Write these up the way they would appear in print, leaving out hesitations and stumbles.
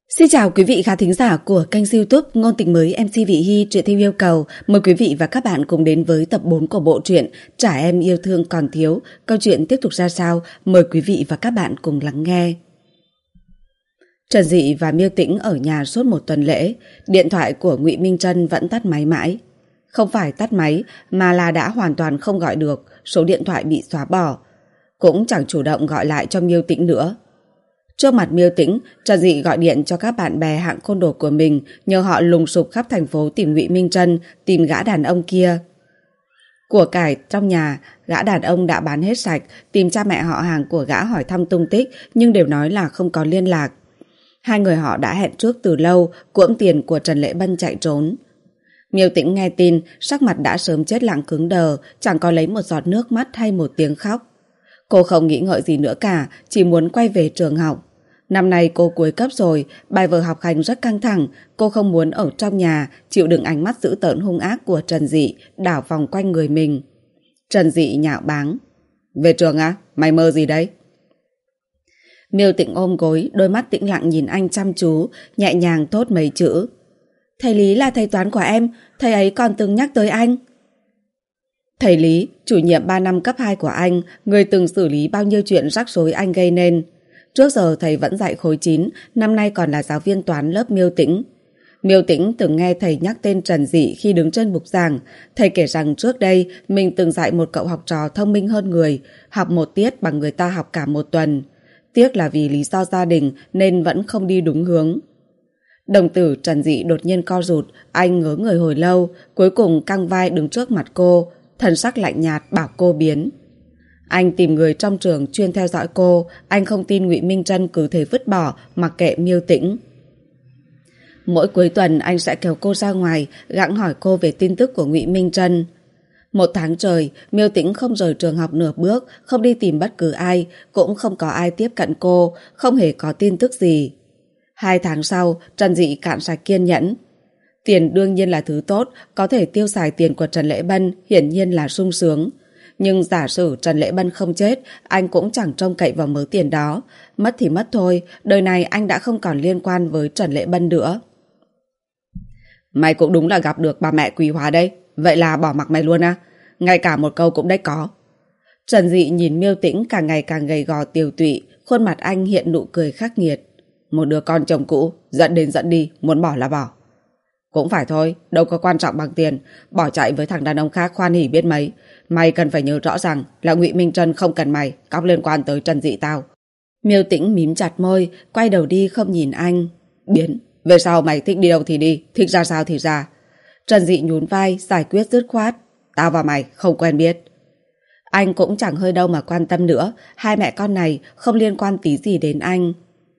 Xin chào quý vị khán thính giả của kênh YouTube Ngôn Tình Mới MC Vị Hy truyện theo yêu cầu. Mời quý vị và các bạn cùng đến với tập 4 của bộ truyện Trả Em Yêu Thương Còn Thiếu. Câu chuyện tiếp tục ra sao? Mời quý vị và các bạn cùng lắng nghe. Trần Dị và Miêu Tĩnh ở nhà suốt một tuần lễ. Điện thoại của Ngụy Minh Trân vẫn tắt máy mãi. Không phải tắt máy mà là đã hoàn toàn không gọi được, số điện thoại bị xóa bỏ. Cũng chẳng chủ động gọi lại cho Miêu Tĩnh nữa. Trước mặt Miêu Tĩnh, Trần Dị gọi điện cho các bạn bè hạng côn đồ của mình, nhờ họ lùng sục khắp thành phố tìm Ngụy Minh Trân, tìm gã đàn ông kia. Của cải trong nhà, gã đàn ông đã bán hết sạch, tìm cha mẹ họ hàng của gã hỏi thăm tung tích, nhưng đều nói là không có liên lạc. Hai người họ đã hẹn trước từ lâu, cưỡng tiền của Trần Lễ Bân chạy trốn. Miêu Tĩnh nghe tin, sắc mặt đã sớm chết lặng cứng đờ, chẳng có lấy một giọt nước mắt hay một tiếng khóc. Cô không nghĩ ngợi gì nữa cả, chỉ muốn quay về trường học. Năm nay cô cuối cấp rồi, bài vở học hành rất căng thẳng, cô không muốn ở trong nhà chịu đựng ánh mắt dữ tợn hung ác của Trần Dị đảo vòng quanh người mình. Trần Dị nhạo báng: "Về trường á? Mày mơ gì đấy?" Miêu Tĩnh ôm gối, đôi mắt tĩnh lặng nhìn anh chăm chú, nhẹ nhàng thốt mấy chữ: "Thầy Lý là thầy toán của em, thầy ấy còn từng nhắc tới anh." Thầy Lý, chủ nhiệm 3 năm cấp 2 của anh, người từng xử lý bao nhiêu chuyện rắc rối anh gây nên. Trước giờ thầy vẫn dạy khối 9, năm nay còn là giáo viên toán lớp Miêu Tĩnh. Miêu Tĩnh từng nghe thầy nhắc tên Trần Dị khi đứng trên bục giảng. Thầy kể rằng trước đây mình từng dạy một cậu học trò thông minh hơn người, học một tiết bằng người ta học cả một tuần. Tiếc là vì lý do gia đình nên vẫn không đi đúng hướng. Đồng tử Trần Dị đột nhiên co rụt, anh ngớ người hồi lâu, cuối cùng căng vai đứng trước mặt cô, thần sắc lạnh nhạt bảo cô biến. Anh tìm người trong trường chuyên theo dõi cô, anh không tin Ngụy Minh Trân cứ thế vứt bỏ mặc kệ Miêu Tĩnh. Mỗi cuối tuần anh sẽ kéo cô ra ngoài, gặng hỏi cô về tin tức của Ngụy Minh Trân. 1 tháng trời, Miêu Tĩnh không rời trường học nửa bước, không đi tìm bất cứ ai, cũng không có ai tiếp cận cô, không hề có tin tức gì. 2 tháng sau, Trần Dị cạn sạch kiên nhẫn. Tiền đương nhiên là thứ tốt, có thể tiêu xài tiền của Trần Lễ Bân hiển nhiên là sung sướng. Nhưng giả sử Trần Lễ Bân không chết, anh cũng chẳng trông cậy vào mớ tiền đó. Mất thì mất thôi, đời này anh đã không còn liên quan với Trần Lễ Bân nữa. Mày cũng đúng là gặp được bà mẹ quý hóa đây. Vậy là bỏ mặc mày luôn à? Ngay cả một câu cũng đếch có. Trần Dị nhìn Miêu Tĩnh càng ngày càng gầy gò tiều tụy, khuôn mặt anh hiện nụ cười khắc nghiệt. Một đứa con chồng cũ, dẫn đến dẫn đi, muốn bỏ là bỏ. Cũng phải thôi, đâu có quan trọng bằng tiền. Bỏ chạy với thằng đàn ông khác khoan hỉ biết mấy. Mày cần phải nhớ rõ rằng là Ngụy Minh Trân không cần mày cóc liên quan tới Trần Dị tao. Miêu Tĩnh mím chặt môi, quay đầu đi không nhìn anh. Biến, về sau mày thích đi đâu thì đi, thích ra sao thì ra. Trần Dị nhún vai, giải quyết dứt khoát. Tao và mày không quen biết. Anh cũng chẳng hơi đâu mà quan tâm nữa, hai mẹ con này không liên quan tí gì đến anh.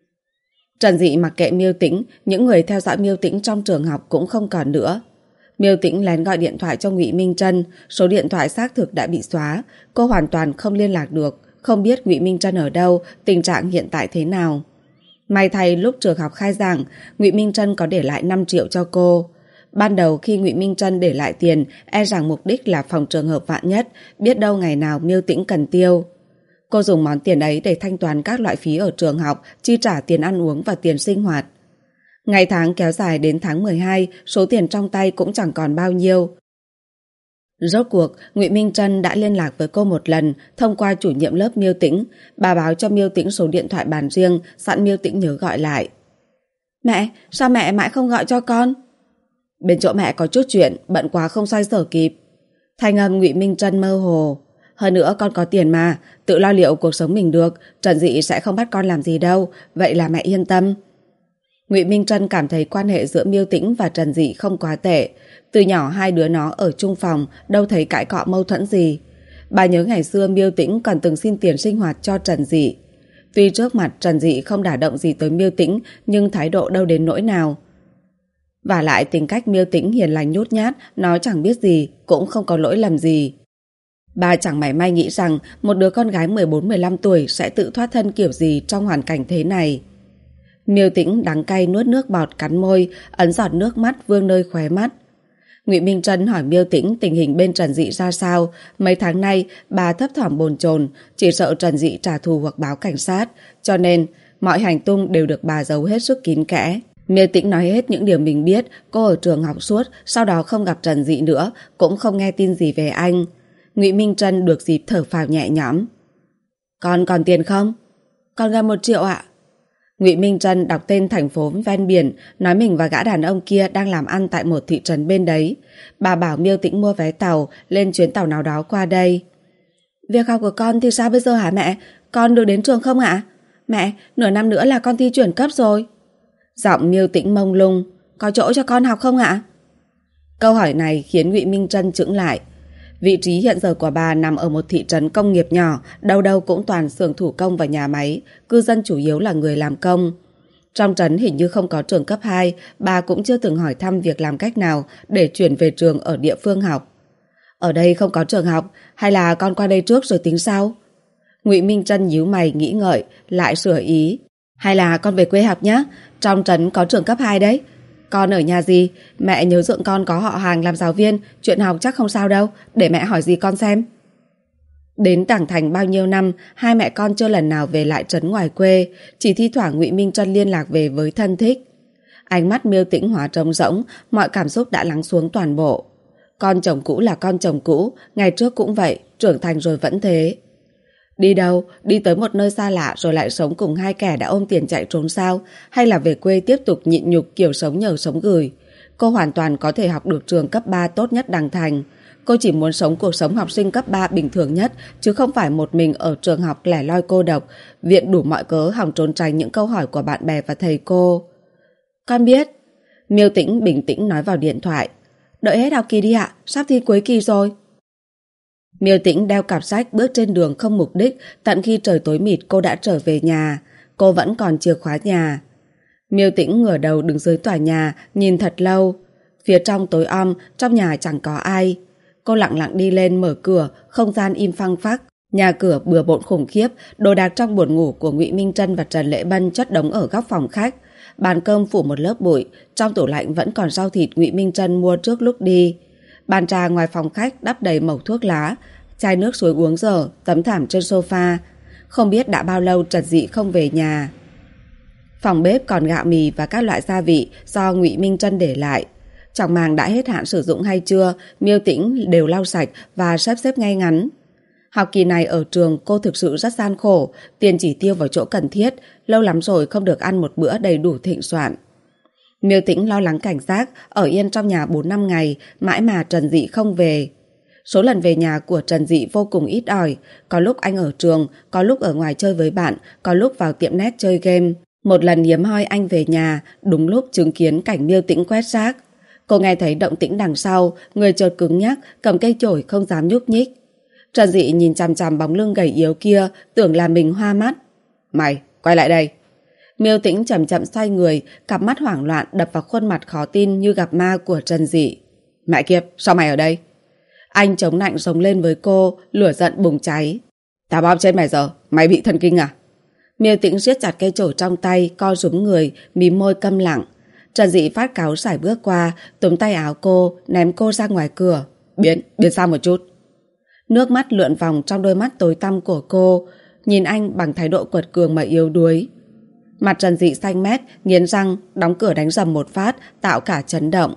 Trần Dị mặc kệ Miêu Tĩnh, những người theo dõi Miêu Tĩnh trong trường học cũng không còn nữa. Miêu Tĩnh lén gọi điện thoại cho Ngụy Minh Trân, số điện thoại xác thực đã bị xóa, cô hoàn toàn không liên lạc được, không biết Ngụy Minh Trân ở đâu, tình trạng hiện tại thế nào. May thay lúc trường học khai giảng, Ngụy Minh Trân có để lại 5 triệu cho cô. Ban đầu khi Ngụy Minh Trân để lại tiền, e rằng mục đích là phòng trường hợp vạn nhất, biết đâu ngày nào Miêu Tĩnh cần tiêu. Cô dùng món tiền ấy để thanh toán các loại phí ở trường học, chi trả tiền ăn uống và tiền sinh hoạt. Ngày tháng kéo dài đến tháng 12, số tiền trong tay cũng chẳng còn bao nhiêu. Rốt cuộc, Ngụy Minh Trân đã liên lạc với cô một lần thông qua chủ nhiệm lớp Miêu Tĩnh. Bà báo cho Miêu Tĩnh số điện thoại bàn riêng, sẵn Miêu Tĩnh nhớ gọi lại. Mẹ, sao mẹ mãi không gọi cho con? Bên chỗ mẹ có chút chuyện, bận quá không xoay sở kịp. Thanh âm Ngụy Minh Trân mơ hồ. Hơn nữa con có tiền mà, tự lo liệu cuộc sống mình được, Trần Dị sẽ không bắt con làm gì đâu, vậy là mẹ yên tâm. Ngụy Minh Trân cảm thấy quan hệ giữa Miêu Tĩnh và Trần Dị không quá tệ. Từ nhỏ hai đứa nó ở chung phòng, đâu thấy cãi cọ mâu thuẫn gì. Bà nhớ ngày xưa Miêu Tĩnh còn từng xin tiền sinh hoạt cho Trần Dị. Tuy trước mặt Trần Dị không đả động gì tới Miêu Tĩnh, nhưng thái độ đâu đến nỗi nào. Vả lại tính cách Miêu Tĩnh hiền lành nhút nhát, nó chẳng biết gì, cũng không có lỗi lầm gì. Bà chẳng mảy may nghĩ rằng một đứa con gái 14-15 tuổi sẽ tự thoát thân kiểu gì trong hoàn cảnh thế này. Miêu Tĩnh đắng cay nuốt nước bọt cắn môi, ấn giọt nước mắt vương nơi khóe mắt. Ngụy Minh Trân hỏi Miêu Tĩnh tình hình bên Trần Dị ra sao. Mấy tháng nay bà thấp thỏm bồn chồn, chỉ sợ Trần Dị trả thù hoặc báo cảnh sát, cho nên mọi hành tung đều được bà giấu hết sức kín kẽ. Miêu Tĩnh nói hết những điều mình biết. Cô ở trường học suốt, sau đó không gặp Trần Dị nữa, cũng không nghe tin gì về anh. Ngụy Minh Trân được dịp thở phào nhẹ nhõm. Con còn tiền không? Con gần 1 triệu ạ. Ngụy Minh Trân đọc tên thành phố ven biển, nói mình và gã đàn ông kia đang làm ăn tại một thị trấn bên đấy. Bà bảo Miêu Tĩnh mua vé tàu lên chuyến tàu nào đó qua đây. Việc học của con thì sao bây giờ hả mẹ? Con được đến trường không ạ? Mẹ, nửa năm nữa là con thi chuyển cấp rồi. Giọng Miêu Tĩnh mông lung. Có chỗ cho con học không ạ? Câu hỏi này khiến Ngụy Minh Trân chững lại. Vị trí hiện giờ của bà nằm ở một thị trấn công nghiệp nhỏ, đâu đâu cũng toàn xưởng thủ công và nhà máy, cư dân chủ yếu là người làm công. Trong trấn hình như không có trường cấp 2, bà cũng chưa từng hỏi thăm việc làm cách nào để chuyển về trường ở địa phương học. Ở đây không có trường học, hay là con qua đây trước rồi tính sau? Ngụy Minh Trân nhíu mày nghĩ ngợi, lại sửa ý. Hay là con về quê học nhé, trong trấn có trường cấp 2 đấy. Con ở nhà gì? Mẹ nhớ dượng con có họ hàng làm giáo viên, chuyện học chắc không sao đâu, để mẹ hỏi gì con xem. Đến Tảng Thành bao nhiêu năm, hai mẹ con chưa lần nào về lại trấn ngoài quê, chỉ thi thoảng Ngụy Minh Trân liên lạc về với thân thích. Ánh mắt Miêu Tĩnh hóa trống rỗng, mọi cảm xúc đã lắng xuống toàn bộ. Con chồng cũ là con chồng cũ, ngày trước cũng vậy, trưởng thành rồi vẫn thế. Đi đâu? Đi tới một nơi xa lạ rồi lại sống cùng hai kẻ đã ôm tiền chạy trốn sao? Hay là về quê tiếp tục nhịn nhục kiểu sống nhờ sống gửi? Cô hoàn toàn có thể học được trường cấp 3 tốt nhất đàng thành. Cô chỉ muốn sống cuộc sống học sinh cấp 3 bình thường nhất, chứ không phải một mình ở trường học lẻ loi cô độc, viện đủ mọi cớ hòng trốn tránh những câu hỏi của bạn bè và thầy cô. Con biết. Miêu Tĩnh bình tĩnh nói vào điện thoại. Đợi hết học kỳ đi ạ, sắp thi cuối kỳ rồi. Miêu Tĩnh đeo cặp sách bước trên đường không mục đích, tận khi trời tối mịt cô đã trở về nhà. Cô vẫn còn chìa khóa nhà. Miêu Tĩnh ngửa đầu đứng dưới tòa nhà, nhìn thật lâu. Phía trong tối om, trong nhà chẳng có ai. Cô lặng lặng đi lên mở cửa, không gian im phăng phắc. Nhà cửa bừa bộn khủng khiếp, đồ đạc trong buồng ngủ của Ngụy Minh Trân và Trần Lễ Bân chất đống ở góc phòng khách. Bàn cơm phủ một lớp bụi, trong tủ lạnh vẫn còn rau thịt Ngụy Minh Trân mua trước lúc đi. Bàn trà ngoài phòng khách đắp đầy mẩu thuốc lá, chai nước suối uống dở, tấm thảm trên sofa. Không biết đã bao lâu Trần Dị không về nhà. Phòng bếp còn gạo mì và các loại gia vị do Ngụy Minh Trân để lại. Chẳng màng đã hết hạn sử dụng hay chưa, Miêu Tĩnh đều lau sạch và sắp xếp ngay ngắn. Học kỳ này ở trường cô thực sự rất gian khổ, tiền chỉ tiêu vào chỗ cần thiết, lâu lắm rồi không được ăn một bữa đầy đủ thịnh soạn. Miêu Tĩnh lo lắng cảnh giác, ở yên trong nhà 4-5 ngày, mãi mà Trần Dị không về. Số lần về nhà của Trần Dị vô cùng ít ỏi, có lúc anh ở trường, có lúc ở ngoài chơi với bạn, có lúc vào tiệm net chơi game. Một lần hiếm hoi anh về nhà, đúng lúc chứng kiến cảnh Miêu Tĩnh quét rác. Cô nghe thấy động tĩnh đằng sau, người chợt cứng nhắc, cầm cây chổi không dám nhúc nhích. Trần Dị nhìn chằm chằm bóng lưng gầy yếu kia, tưởng là mình hoa mắt. Mày, quay lại đây. Miêu Tĩnh chậm chậm xoay người, cặp mắt hoảng loạn đập vào khuôn mặt khó tin như gặp ma của Trần Dị. Mẹ kiếp, sao mày ở đây? Anh chống nạnh giống lên với cô, lửa giận bùng cháy. Tao bóp chết mày giờ, mày bị thần kinh à? Miêu Tĩnh siết chặt cây chổi trong tay, co rúm người, mím môi câm lặng. Trần Dị phát cáu sải bước qua, túm tay áo cô, ném cô ra ngoài cửa. Biến xa một chút. Nước mắt lượn vòng trong đôi mắt tối tăm của cô, nhìn anh bằng thái độ quật cường mà yếu đuối. Mặt Trần Dị xanh mét, nghiến răng, đóng cửa đánh rầm một phát, tạo cả chấn động.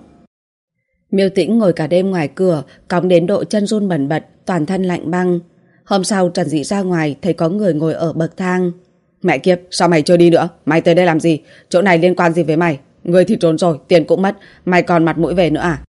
Miêu Tĩnh ngồi cả đêm ngoài cửa, cóng đến độ chân run bần bật, toàn thân lạnh băng. Hôm sau Trần Dị ra ngoài, thấy có người ngồi ở bậc thang. Mẹ kiếp, sao mày chưa đi nữa? Mày tới đây làm gì? Chỗ này liên quan gì với mày? Người thì trốn rồi, tiền cũng mất, mày còn mặt mũi về nữa à?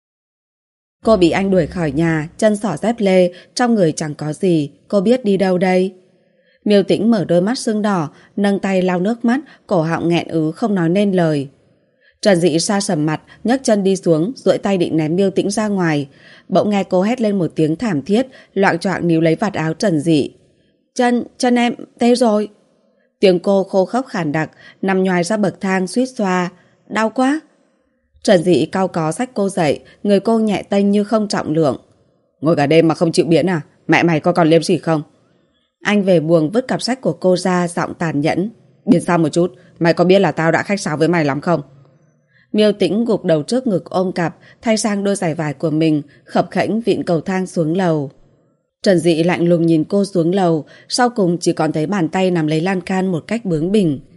Cô bị anh đuổi khỏi nhà, chân xỏ dép lê, trong người chẳng có gì, cô biết đi đâu đây? Miêu Tĩnh mở đôi mắt sưng đỏ, nâng tay lau nước mắt, cổ họng nghẹn ứ không nói nên lời. Trần Dị sa sầm mặt, nhấc chân đi xuống, duỗi tay định ném Miêu Tĩnh ra ngoài. Bỗng nghe cô hét lên một tiếng thảm thiết, loạng choạng níu lấy vạt áo Trần Dị. Chân em tê rồi. Tiếng cô khô khốc khàn đặc, nằm nhoài ra bậc thang suýt xoa. Đau quá. Trần Dị cau có xách cô dậy, người cô nhẹ tênh như không trọng lượng. Ngồi cả đêm mà không chịu biến à? Mẹ mày có còn liêm sỉ không? Anh về buồng vứt cặp sách của cô ra, giọng tàn nhẫn. Biến xa một chút, mày có biết là tao đã khách sáo với mày lắm không? Miêu Tĩnh gục đầu trước ngực ôm cặp, thay sang đôi giày vải của mình, khập khẽnh vịn cầu thang xuống lầu. Trần Dị lạnh lùng nhìn cô xuống lầu, sau cùng chỉ còn thấy bàn tay nắm lấy lan can một cách bướng bỉnh.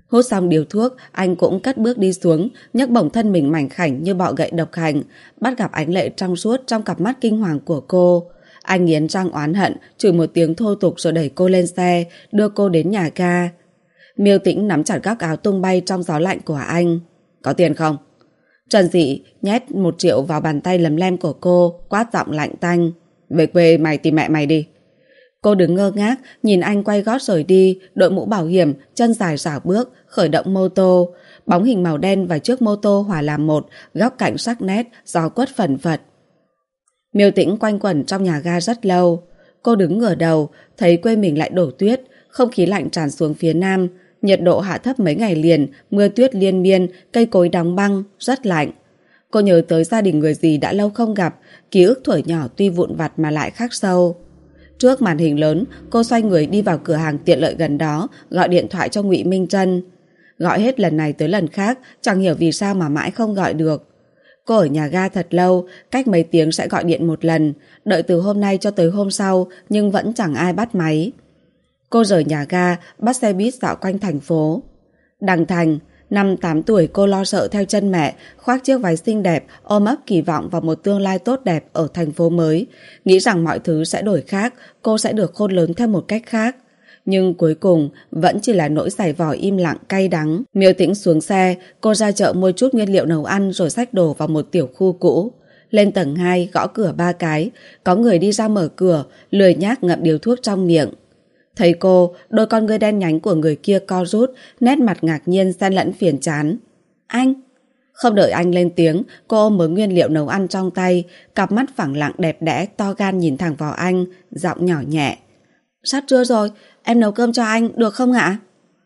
Hút xong điếu thuốc, anh cũng cất bước đi xuống, nhấc bổng thân mình mảnh khảnh như bọ gậy độc hành, bắt gặp ánh lệ trong suốt trong cặp mắt kinh hoàng của cô. Anh nghiến răng oán hận, chửi một tiếng thô tục rồi đẩy cô lên xe, đưa cô đến nhà ga. Miêu Tĩnh nắm chặt góc áo tung bay trong gió lạnh của anh. Có tiền không? Trần Dị nhét 1 triệu vào bàn tay lấm lem của cô, quát giọng lạnh tanh. Về quê mày tìm mẹ mày đi. Cô đứng ngơ ngác, nhìn anh quay gót rời đi, đội mũ bảo hiểm, chân dài rảo bước, khởi động mô tô. Bóng hình màu đen và chiếc mô tô hòa làm một, góc cạnh sắc nét, gió quất phần phật. Miêu Tĩnh quanh quẩn trong nhà ga rất lâu. Cô đứng ngửa đầu, thấy quê mình lại đổ tuyết, không khí lạnh tràn xuống phía nam. Nhiệt độ hạ thấp mấy ngày liền, mưa tuyết liên miên, cây cối đóng băng, rất lạnh. Cô nhớ tới gia đình người dì đã lâu không gặp, ký ức thuở nhỏ tuy vụn vặt mà lại khắc sâu. Trước màn hình lớn, cô xoay người đi vào cửa hàng tiện lợi gần đó, gọi điện thoại cho Ngụy Minh Trân. Gọi hết lần này tới lần khác, chẳng hiểu vì sao mà mãi không gọi được. Cô ở nhà ga thật lâu, cách mấy tiếng sẽ gọi điện một lần, đợi từ hôm nay cho tới hôm sau, nhưng vẫn chẳng ai bắt máy. Cô rời nhà ga, bắt xe buýt dạo quanh thành phố. Đằng Thành, 5-8 tuổi cô lo sợ theo chân mẹ, khoác chiếc váy xinh đẹp, ôm ấp kỳ vọng vào một tương lai tốt đẹp ở thành phố mới, nghĩ rằng mọi thứ sẽ đổi khác, cô sẽ được khôn lớn theo một cách khác. Nhưng cuối cùng vẫn chỉ là nỗi giày vò im lặng cay đắng. Miêu Tĩnh xuống xe, cô ra chợ mua chút nguyên liệu nấu ăn rồi xách đồ vào một tiểu khu cũ. Lên tầng 2, gõ cửa 3 cái, có người đi ra mở cửa, lười nhác ngậm điếu thuốc trong miệng. Thấy cô, đôi con ngươi đen nhánh của người kia co rút, nét mặt ngạc nhiên xen lẫn phiền chán. Anh? Không đợi anh lên tiếng, cô ôm mớ nguyên liệu nấu ăn trong tay, cặp mắt phẳng lặng đẹp đẽ, to gan nhìn thẳng vào anh, giọng nhỏ nhẹ. Sắp trưa rồi, em nấu cơm cho anh, được không ạ?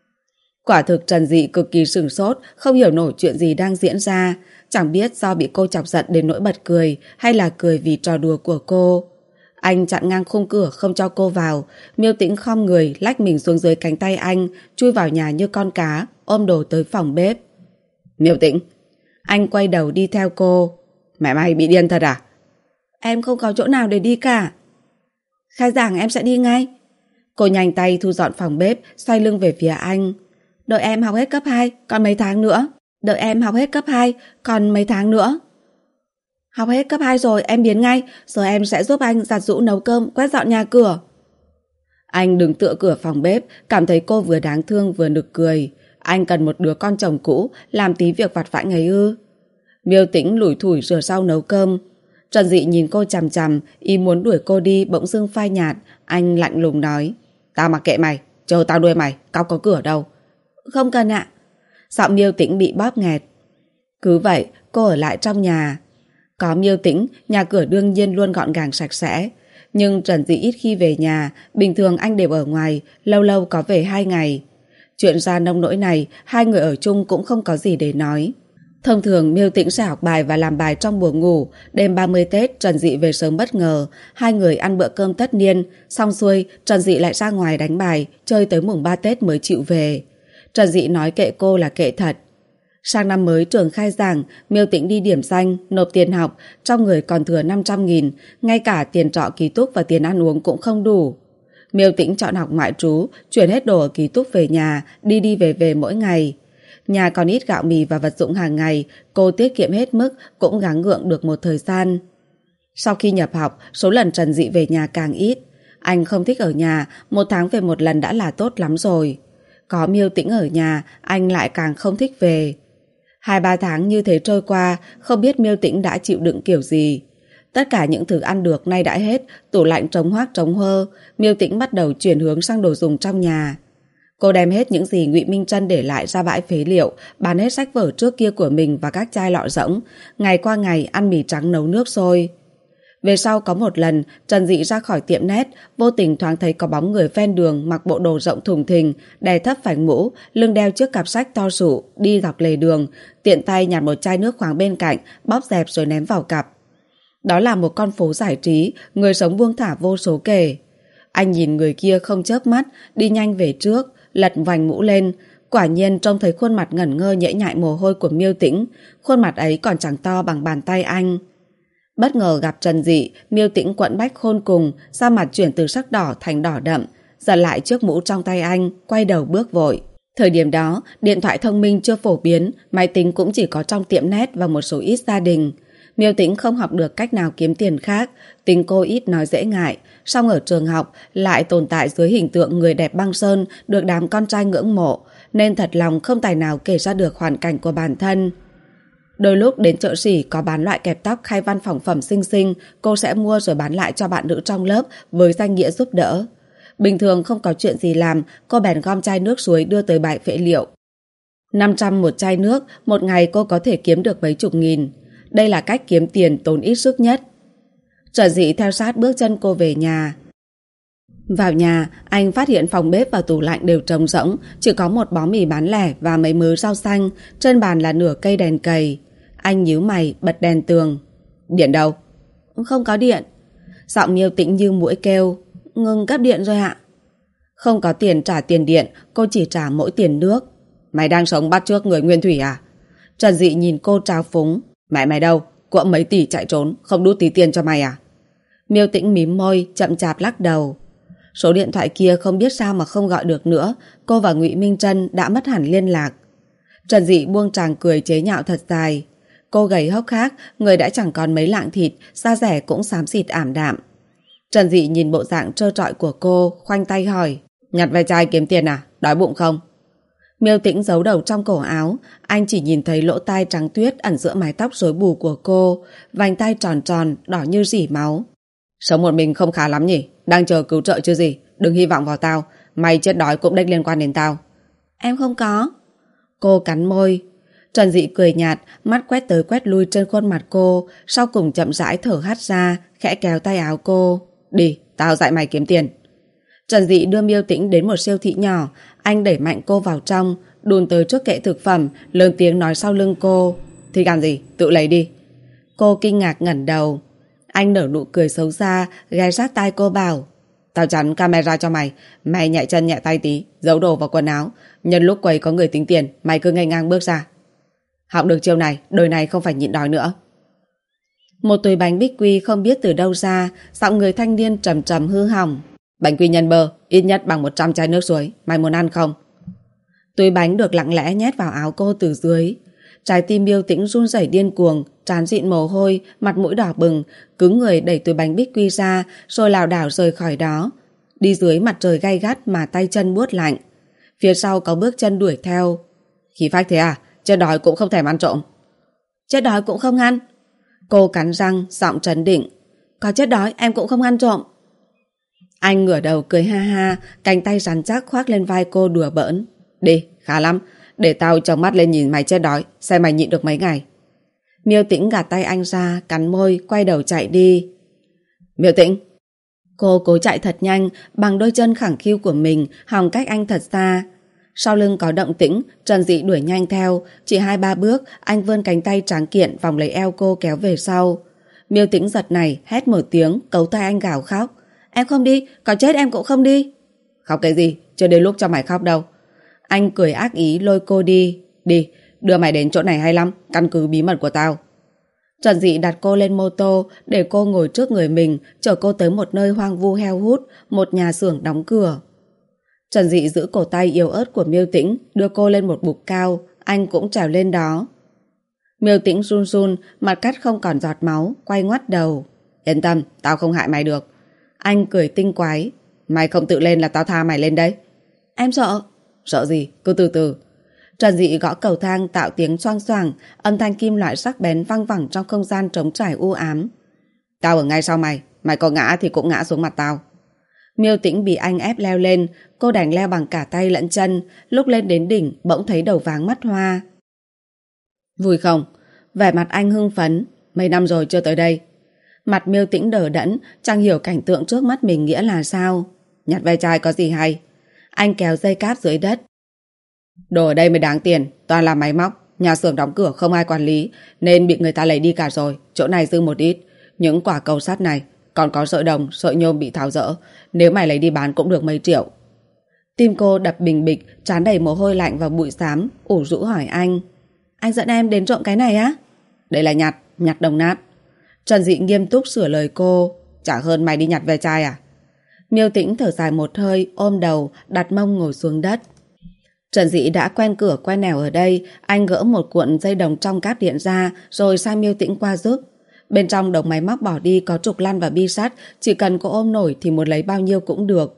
Quả thực Trần Dị cực kỳ sửng sốt, không hiểu nổi chuyện gì đang diễn ra. Chẳng biết do bị cô chọc giận đến nỗi bật cười, hay là cười vì trò đùa của cô. Anh chặn ngang khung cửa không cho cô vào. Miêu Tĩnh khom người, lách mình xuống dưới cánh tay anh, chui vào nhà như con cá, ôm đồ tới phòng bếp. Miêu Tĩnh. Anh quay đầu đi theo cô. Mẹ mày bị điên thật à? Em không có chỗ nào để đi cả. Khai giảng em sẽ đi ngay. Cô nhanh tay thu dọn phòng bếp, xoay lưng về phía anh. Đợi em học hết cấp 2, còn mấy tháng nữa. Đợi em học hết cấp 2, còn mấy tháng nữa. Học hết cấp 2 rồi em biến ngay, rồi em sẽ giúp anh giặt giũ nấu cơm, quét dọn nhà cửa. Anh đứng tựa cửa phòng bếp, cảm thấy cô vừa đáng thương vừa nực cười. Anh cần một đứa con chồng cũ, làm tí việc vặt vãnh ấy ư? Miêu Tĩnh lủi thủi rửa rau nấu cơm. Trần Dị nhìn cô chằm chằm, ý muốn đuổi cô đi bỗng dưng phai nhạt. Anh lạnh lùng nói. Tao mặc kệ mày, chờ tao đuổi mày, cóc có cửa đâu. Không cần ạ. Giọng Miêu Tĩnh bị bóp nghẹt. Cứ vậy, cô ở lại trong nhà. Có Miêu Tĩnh, nhà cửa đương nhiên luôn gọn gàng sạch sẽ. Nhưng Trần Dị ít khi về nhà, bình thường anh đều ở ngoài, lâu lâu có về 2 ngày. Chuyện ra nông nỗi này, hai người ở chung cũng không có gì để nói. Thông thường Miêu Tĩnh sẽ học bài và làm bài trong buồng ngủ. Đêm 30 Tết Trần Dị về sớm bất ngờ. Hai người ăn bữa cơm tất niên. Xong xuôi Trần Dị lại ra ngoài đánh bài, chơi tới mùng 3 Tết mới chịu về. Trần Dị nói kệ cô là kệ thật. Sang năm mới trường khai giảng, Miêu Tĩnh đi điểm danh, nộp tiền học, trong người còn thừa 500.000, ngay cả tiền trọ ký túc và tiền ăn uống cũng không đủ. Miêu Tĩnh chọn học ngoại trú, chuyển hết đồ ở ký túc về nhà, đi đi về về mỗi ngày. Nhà còn ít gạo mì và vật dụng hàng ngày, cô tiết kiệm hết mức, cũng gắng gượng được một thời gian. Sau khi nhập học, số lần Trần Dị về nhà càng ít. Anh không thích ở nhà, 1 tháng về 1 lần đã là tốt lắm rồi. Có Miêu Tĩnh ở nhà, anh lại càng không thích về. 2-3 tháng như thế trôi qua, không biết Miêu Tĩnh đã chịu đựng kiểu gì. Tất cả những thứ ăn được nay đã hết, tủ lạnh trống hoác trống hơ. Miêu Tĩnh bắt đầu chuyển hướng sang đồ dùng trong nhà. Cô đem hết những gì Ngụy Minh Trân để lại ra bãi phế liệu, bán hết sách vở trước kia của mình và các chai lọ rỗng. Ngày qua ngày ăn mì trắng nấu nước sôi. Về sau có một lần, Trần Dị ra khỏi tiệm nét, vô tình thoáng thấy có bóng người ven đường mặc bộ đồ rộng thùng thình, đè thấp phành mũ, lưng đeo chiếc cặp sách to sụ, đi dọc lề đường, tiện tay nhặt một chai nước khoáng bên cạnh, bóp dẹp rồi ném vào cặp. Đó là một con phố giải trí, người sống buông thả vô số kể. Anh nhìn người kia không chớp mắt, đi nhanh về trước, lật vành mũ lên. Quả nhiên trông thấy khuôn mặt ngẩn ngơ nhễ nhại mồ hôi của Miêu Tĩnh, khuôn mặt ấy còn chẳng to bằng bàn tay anh. Bất ngờ gặp Trần Dị, Miêu Tĩnh quẫn bách khôn cùng, da mặt chuyển từ sắc đỏ thành đỏ đậm, giật lại chiếc mũ trong tay anh, quay đầu bước vội. Thời điểm đó, điện thoại thông minh chưa phổ biến, máy tính cũng chỉ có trong tiệm net và một số ít gia đình. Miêu Tĩnh không học được cách nào kiếm tiền khác, tính cô ít nói dễ ngại, song ở trường học lại tồn tại dưới hình tượng người đẹp băng sơn được đám con trai ngưỡng mộ, nên thật lòng không tài nào kể ra được hoàn cảnh của bản thân. Đôi lúc đến chợ sỉ có bán loại kẹp tóc hay văn phòng phẩm xinh xinh, cô sẽ mua rồi bán lại cho bạn nữ trong lớp với danh nghĩa giúp đỡ. Bình thường không có chuyện gì làm, cô bèn gom chai nước suối đưa tới bãi phế liệu. 500 một chai nước, một ngày cô có thể kiếm được mấy chục nghìn. Đây là cách kiếm tiền tốn ít sức nhất. Trần Dị theo sát bước chân cô về nhà. Vào nhà, anh phát hiện phòng bếp và tủ lạnh đều trống rỗng, chỉ có một bó mì bán lẻ và mấy mớ rau xanh, trên bàn là nửa cây đèn cầy. Anh nhíu mày, bật đèn tường. Điện đâu? Không có điện. Giọng Miêu Tĩnh như muỗi kêu. Ngừng cấp điện rồi ạ. Không có tiền trả tiền điện, cô chỉ trả mỗi tiền nước. Mày đang sống bắt chước người nguyên thủy à? Trần Dị nhìn cô trao phúng. Mẹ mày đâu? Cuộm mấy tỷ chạy trốn, không đút tí tiền cho mày à? Miêu Tĩnh mím môi, chậm chạp lắc đầu. Số điện thoại kia không biết sao mà không gọi được nữa, cô và Ngụy Minh Trân đã mất hẳn liên lạc. Trần Dị buông tràng cười chế nhạo thật dài. Cô gầy hốc hác, người đã chẳng còn mấy lạng thịt, da dẻ cũng xám xịt ảm đạm. Trần Dị nhìn bộ dạng trơ trọi của cô, khoanh tay hỏi. Nhặt ve chai kiếm tiền à? Đói bụng không? Miêu Tĩnh giấu đầu trong cổ áo, anh chỉ nhìn thấy lỗ tai trắng tuyết ẩn giữa mái tóc rối bù của cô, vành tai tròn tròn, đỏ như rỉ máu. Sống một mình không khá lắm nhỉ? Đang chờ cứu trợ chứ gì? Đừng hy vọng vào tao, mày chết đói cũng đếch liên quan đến tao. Em không có. Cô cắn môi. Trần Dị cười nhạt, mắt quét tới quét lui trên khuôn mặt cô, sau cùng chậm rãi thở hắt ra, khẽ kéo tay áo cô. Đi, tao dạy mày kiếm tiền. Trần Dị đưa Miêu Tĩnh đến một siêu thị nhỏ, anh đẩy mạnh cô vào trong, đùn tới trước kệ thực phẩm, lớn tiếng nói sau lưng cô. Thì làm gì? Tự lấy đi. Cô kinh ngạc ngẩng đầu. Anh nở nụ cười xấu xa, ghé sát tai cô bảo. Tao chắn camera cho mày, mày nhẹ chân nhẹ tay tí, giấu đồ vào quần áo. Nhân lúc quầy có người tính tiền, mày cứ nghênh ngang bước ra. Học được chiêu này, đời này không phải nhịn đói nữa. Một túi bánh bích quy không biết từ đâu ra, giọng người thanh niên trầm trầm hư hỏng. Bánh quy nhân bơ, ít nhất bằng 100 chai nước suối, mày muốn ăn không? Túi bánh được lặng lẽ nhét vào áo cô từ dưới. Trái tim Miêu Tĩnh run rẩy điên cuồng, trán dịn mồ hôi, mặt mũi đỏ bừng, cứng người đẩy túi bánh bích quy ra, rồi lảo đảo rời khỏi đó. Đi dưới mặt trời gay gắt mà tay chân buốt lạnh. Phía sau có bước chân đuổi theo. Khí phách thế à? Chết đói cũng không thèm ăn trộm. Chết đói cũng không ăn. Cô cắn răng, giọng trấn định. Có chết đói em cũng không ăn trộm. Anh ngửa đầu cười ha ha, cánh tay rắn chắc khoác lên vai cô đùa bỡn. Đi, khá lắm, để tao trông mắt lên nhìn mày chết đói, xem mày nhịn được mấy ngày. Miêu Tĩnh gạt tay anh ra, cắn môi, quay đầu chạy đi. Miêu Tĩnh. Cô cố chạy thật nhanh, bằng đôi chân khẳng khiu của mình, hòng cách anh thật xa. Sau lưng có động tĩnh, Trần Dị đuổi nhanh theo, chỉ 2-3 bước, anh vươn cánh tay tráng kiện vòng lấy eo cô kéo về sau. Miêu Tĩnh giật này, hét một tiếng, cấu tay anh gào khóc. Em không đi, có chết em cũng không đi. Khóc cái gì, chưa đến lúc cho mày khóc đâu. Anh cười ác ý lôi cô đi. Đi, đưa mày đến chỗ này hay lắm, căn cứ bí mật của tao. Trần Dị đặt cô lên mô tô, để cô ngồi trước người mình, chở cô tới một nơi hoang vu heo hút, một nhà xưởng đóng cửa. Trần Dị giữ cổ tay yếu ớt của Miêu Tĩnh, đưa cô lên một bục cao, anh cũng trèo lên đó. Miêu Tĩnh run run, mặt cắt không còn giọt máu, quay ngoắt đầu. Yên tâm, tao không hại mày được. Anh cười tinh quái. Mày không tự lên là tao tha mày lên đấy. Em sợ. Sợ gì, cứ từ từ. Trần Dị gõ cầu thang tạo tiếng xoang xoàng, âm thanh kim loại sắc bén văng vẳng trong không gian trống trải u ám. Tao ở ngay sau mày, mày có ngã thì cũng ngã xuống mặt tao. Miêu Tĩnh bị anh ép leo lên, cô đành leo bằng cả tay lẫn chân, lúc lên đến đỉnh bỗng thấy đầu váng mắt hoa. Vui không? Vẻ mặt anh hưng phấn. Mấy năm rồi chưa tới đây. Mặt Miêu Tĩnh đờ đẫn, chẳng hiểu cảnh tượng trước mắt mình nghĩa là sao. Nhặt ve chai có gì hay? Anh kéo dây cáp dưới đất. Đồ ở đây mới đáng tiền, toàn là máy móc, nhà xưởng đóng cửa không ai quản lý, nên bị người ta lấy đi cả rồi. Chỗ này dư một ít. Những quả cầu sắt này, còn có sợi đồng, sợi nhôm bị tháo rỡ, nếu mày lấy đi bán cũng được mấy triệu. Tim cô đập bình bịch, trán đầy mồ hôi lạnh và bụi xám, ủ rũ hỏi anh. Anh dẫn em đến trộm cái này á? Đây là nhặt đồng nát. Trần Dị nghiêm túc sửa lời cô. Chả hơn mày đi nhặt ve chai à? Miêu Tĩnh thở dài một hơi, ôm đầu, đặt mông ngồi xuống đất. Trần Dị đã quen cửa quen nẻo ở đây. Anh gỡ một cuộn dây đồng trong cáp điện ra rồi sai Miêu Tĩnh qua giúp. Bên trong đống máy móc bỏ đi có trục lăn và bi sắt, chỉ cần cô ôm nổi thì muốn lấy bao nhiêu cũng được.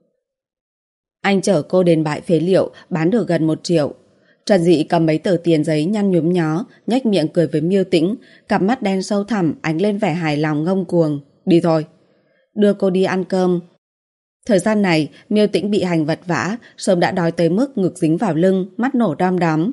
Anh chở cô đến bãi phế liệu, bán được gần 1 triệu. Trần Dị cầm mấy tờ tiền giấy nhăn nhúm nhó, nhếch miệng cười với Miêu Tĩnh, cặp mắt đen sâu thẳm ánh lên vẻ hài lòng ngông cuồng. Đi thôi. Đưa cô đi ăn cơm. Thời gian này, Miêu Tĩnh bị hành vật vã, sớm đã đói tới mức ngực dính vào lưng, mắt nổ đom đóm.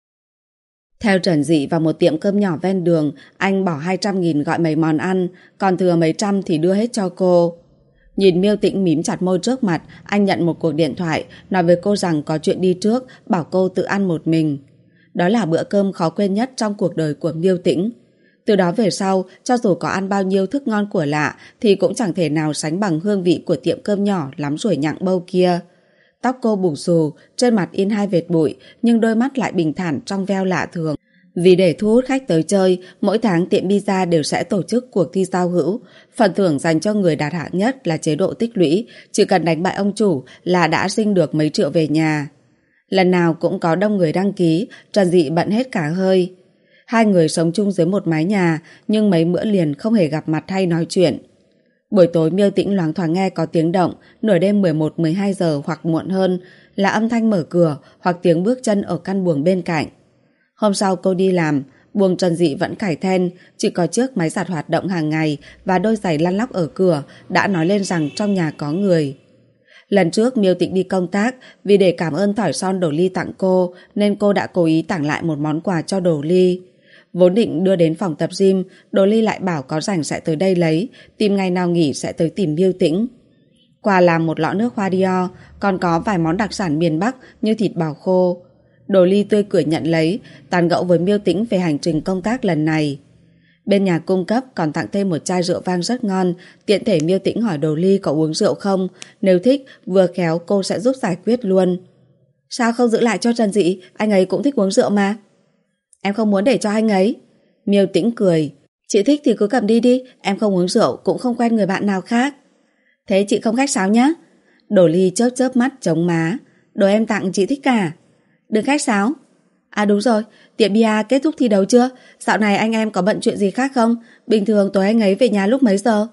Theo Trần Dị vào một tiệm cơm nhỏ ven đường, anh bỏ 200.000 gọi mấy món ăn, còn thừa mấy trăm thì đưa hết cho cô. Nhìn Miêu Tĩnh mím chặt môi trước mặt, anh nhận một cuộc điện thoại, nói với cô rằng có chuyện đi trước, bảo cô tự ăn một mình. Đó là bữa cơm khó quên nhất trong cuộc đời của Miêu Tĩnh. Từ đó về sau, cho dù có ăn bao nhiêu thức ngon của lạ thì cũng chẳng thể nào sánh bằng hương vị của tiệm cơm nhỏ lắm ruồi nhặng bâu kia. Tóc cô bù xù, trên mặt in 2 vệt bụi, nhưng đôi mắt lại bình thản trong veo lạ thường. Vì để thu hút khách tới chơi, mỗi tháng tiệm pizza đều sẽ tổ chức cuộc thi giao hữu. Phần thưởng dành cho người đạt hạng nhất là chế độ tích lũy, chỉ cần đánh bại ông chủ là đã sinh được mấy triệu về nhà. Lần nào cũng có đông người đăng ký, Trần Dị bận hết cả hơi. Hai người sống chung dưới một mái nhà, nhưng mấy bữa liền không hề gặp mặt hay nói chuyện. Buổi tối Miêu Tĩnh loáng thoáng nghe có tiếng động, nửa đêm 11-12 giờ hoặc muộn hơn là âm thanh mở cửa hoặc tiếng bước chân ở căn buồng bên cạnh. Hôm sau cô đi làm, buồng Trần Dị vẫn cài then, chỉ có chiếc máy giặt hoạt động hàng ngày và đôi giày lăn lóc ở cửa đã nói lên rằng trong nhà có người. Lần trước Miêu Tĩnh đi công tác, vì để cảm ơn thỏi son Đổ Ly tặng cô nên cô đã cố ý tặng lại một món quà cho Đổ Ly. Vốn định đưa đến phòng tập gym, Đổ Ly lại bảo có rảnh sẽ tới đây lấy, tìm ngày nào nghỉ sẽ tới tìm Miêu Tĩnh. Quà là một lọ nước hoa Dior, còn có vài món đặc sản miền Bắc như thịt bò khô. Đổ Ly tươi cười nhận lấy, tán gẫu với Miêu Tĩnh về hành trình công tác lần này. Bên nhà cung cấp còn tặng thêm một chai rượu vang rất ngon, tiện thể Miêu Tĩnh hỏi Đổ Ly có uống rượu không, nếu thích vừa khéo cô sẽ giúp giải quyết luôn. Sao không giữ lại cho Trần Dị, anh ấy cũng thích uống rượu mà. Em không muốn để cho anh ấy. Miêu Tĩnh cười. Chị thích thì cứ cầm đi đi, em không uống rượu cũng không quen người bạn nào khác. Thế chị không khách sáo nhá. Đổ Ly chớp chớp mắt chống má. Đồ em tặng chị thích cả. Đừng khách sáo. À đúng rồi, tiệm bia kết thúc thi đấu chưa? Dạo này anh em có bận chuyện gì khác không? Bình thường tối anh ấy về nhà lúc mấy giờ?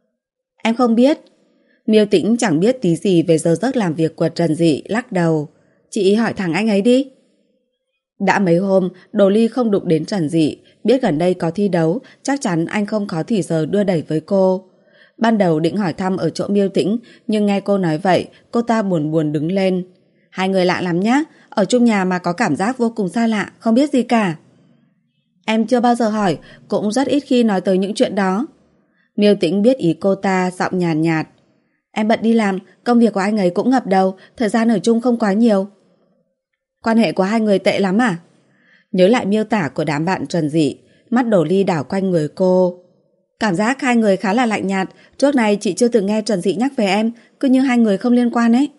Em không biết. Miêu Tĩnh chẳng biết tí gì về giờ giấc làm việc của Trần Dị, lắc đầu. Chị hỏi thẳng anh ấy đi. Đã mấy hôm, Đổ Ly không đụng đến Trần Dị, biết gần đây có thi đấu, chắc chắn anh không có thì giờ đưa đẩy với cô. Ban đầu định hỏi thăm ở chỗ Miêu Tĩnh, nhưng nghe cô nói vậy, cô ta buồn buồn đứng lên. Hai người lạ lắm nhá, ở chung nhà mà có cảm giác vô cùng xa lạ, không biết gì cả. Em chưa bao giờ hỏi, cũng rất ít khi nói tới những chuyện đó. Miêu Tĩnh biết ý cô ta, giọng nhàn nhạt. Em bận đi làm, công việc của anh ấy cũng ngập đầu, thời gian ở chung không quá nhiều. Quan hệ của hai người tệ lắm à? Nhớ lại miêu tả của đám bạn Trần Dị, mắt Đổ Ly đảo quanh người cô. Cảm giác hai người khá là lạnh nhạt, trước này chị chưa từng nghe Trần Dị nhắc về em, cứ như hai người không liên quan ấy.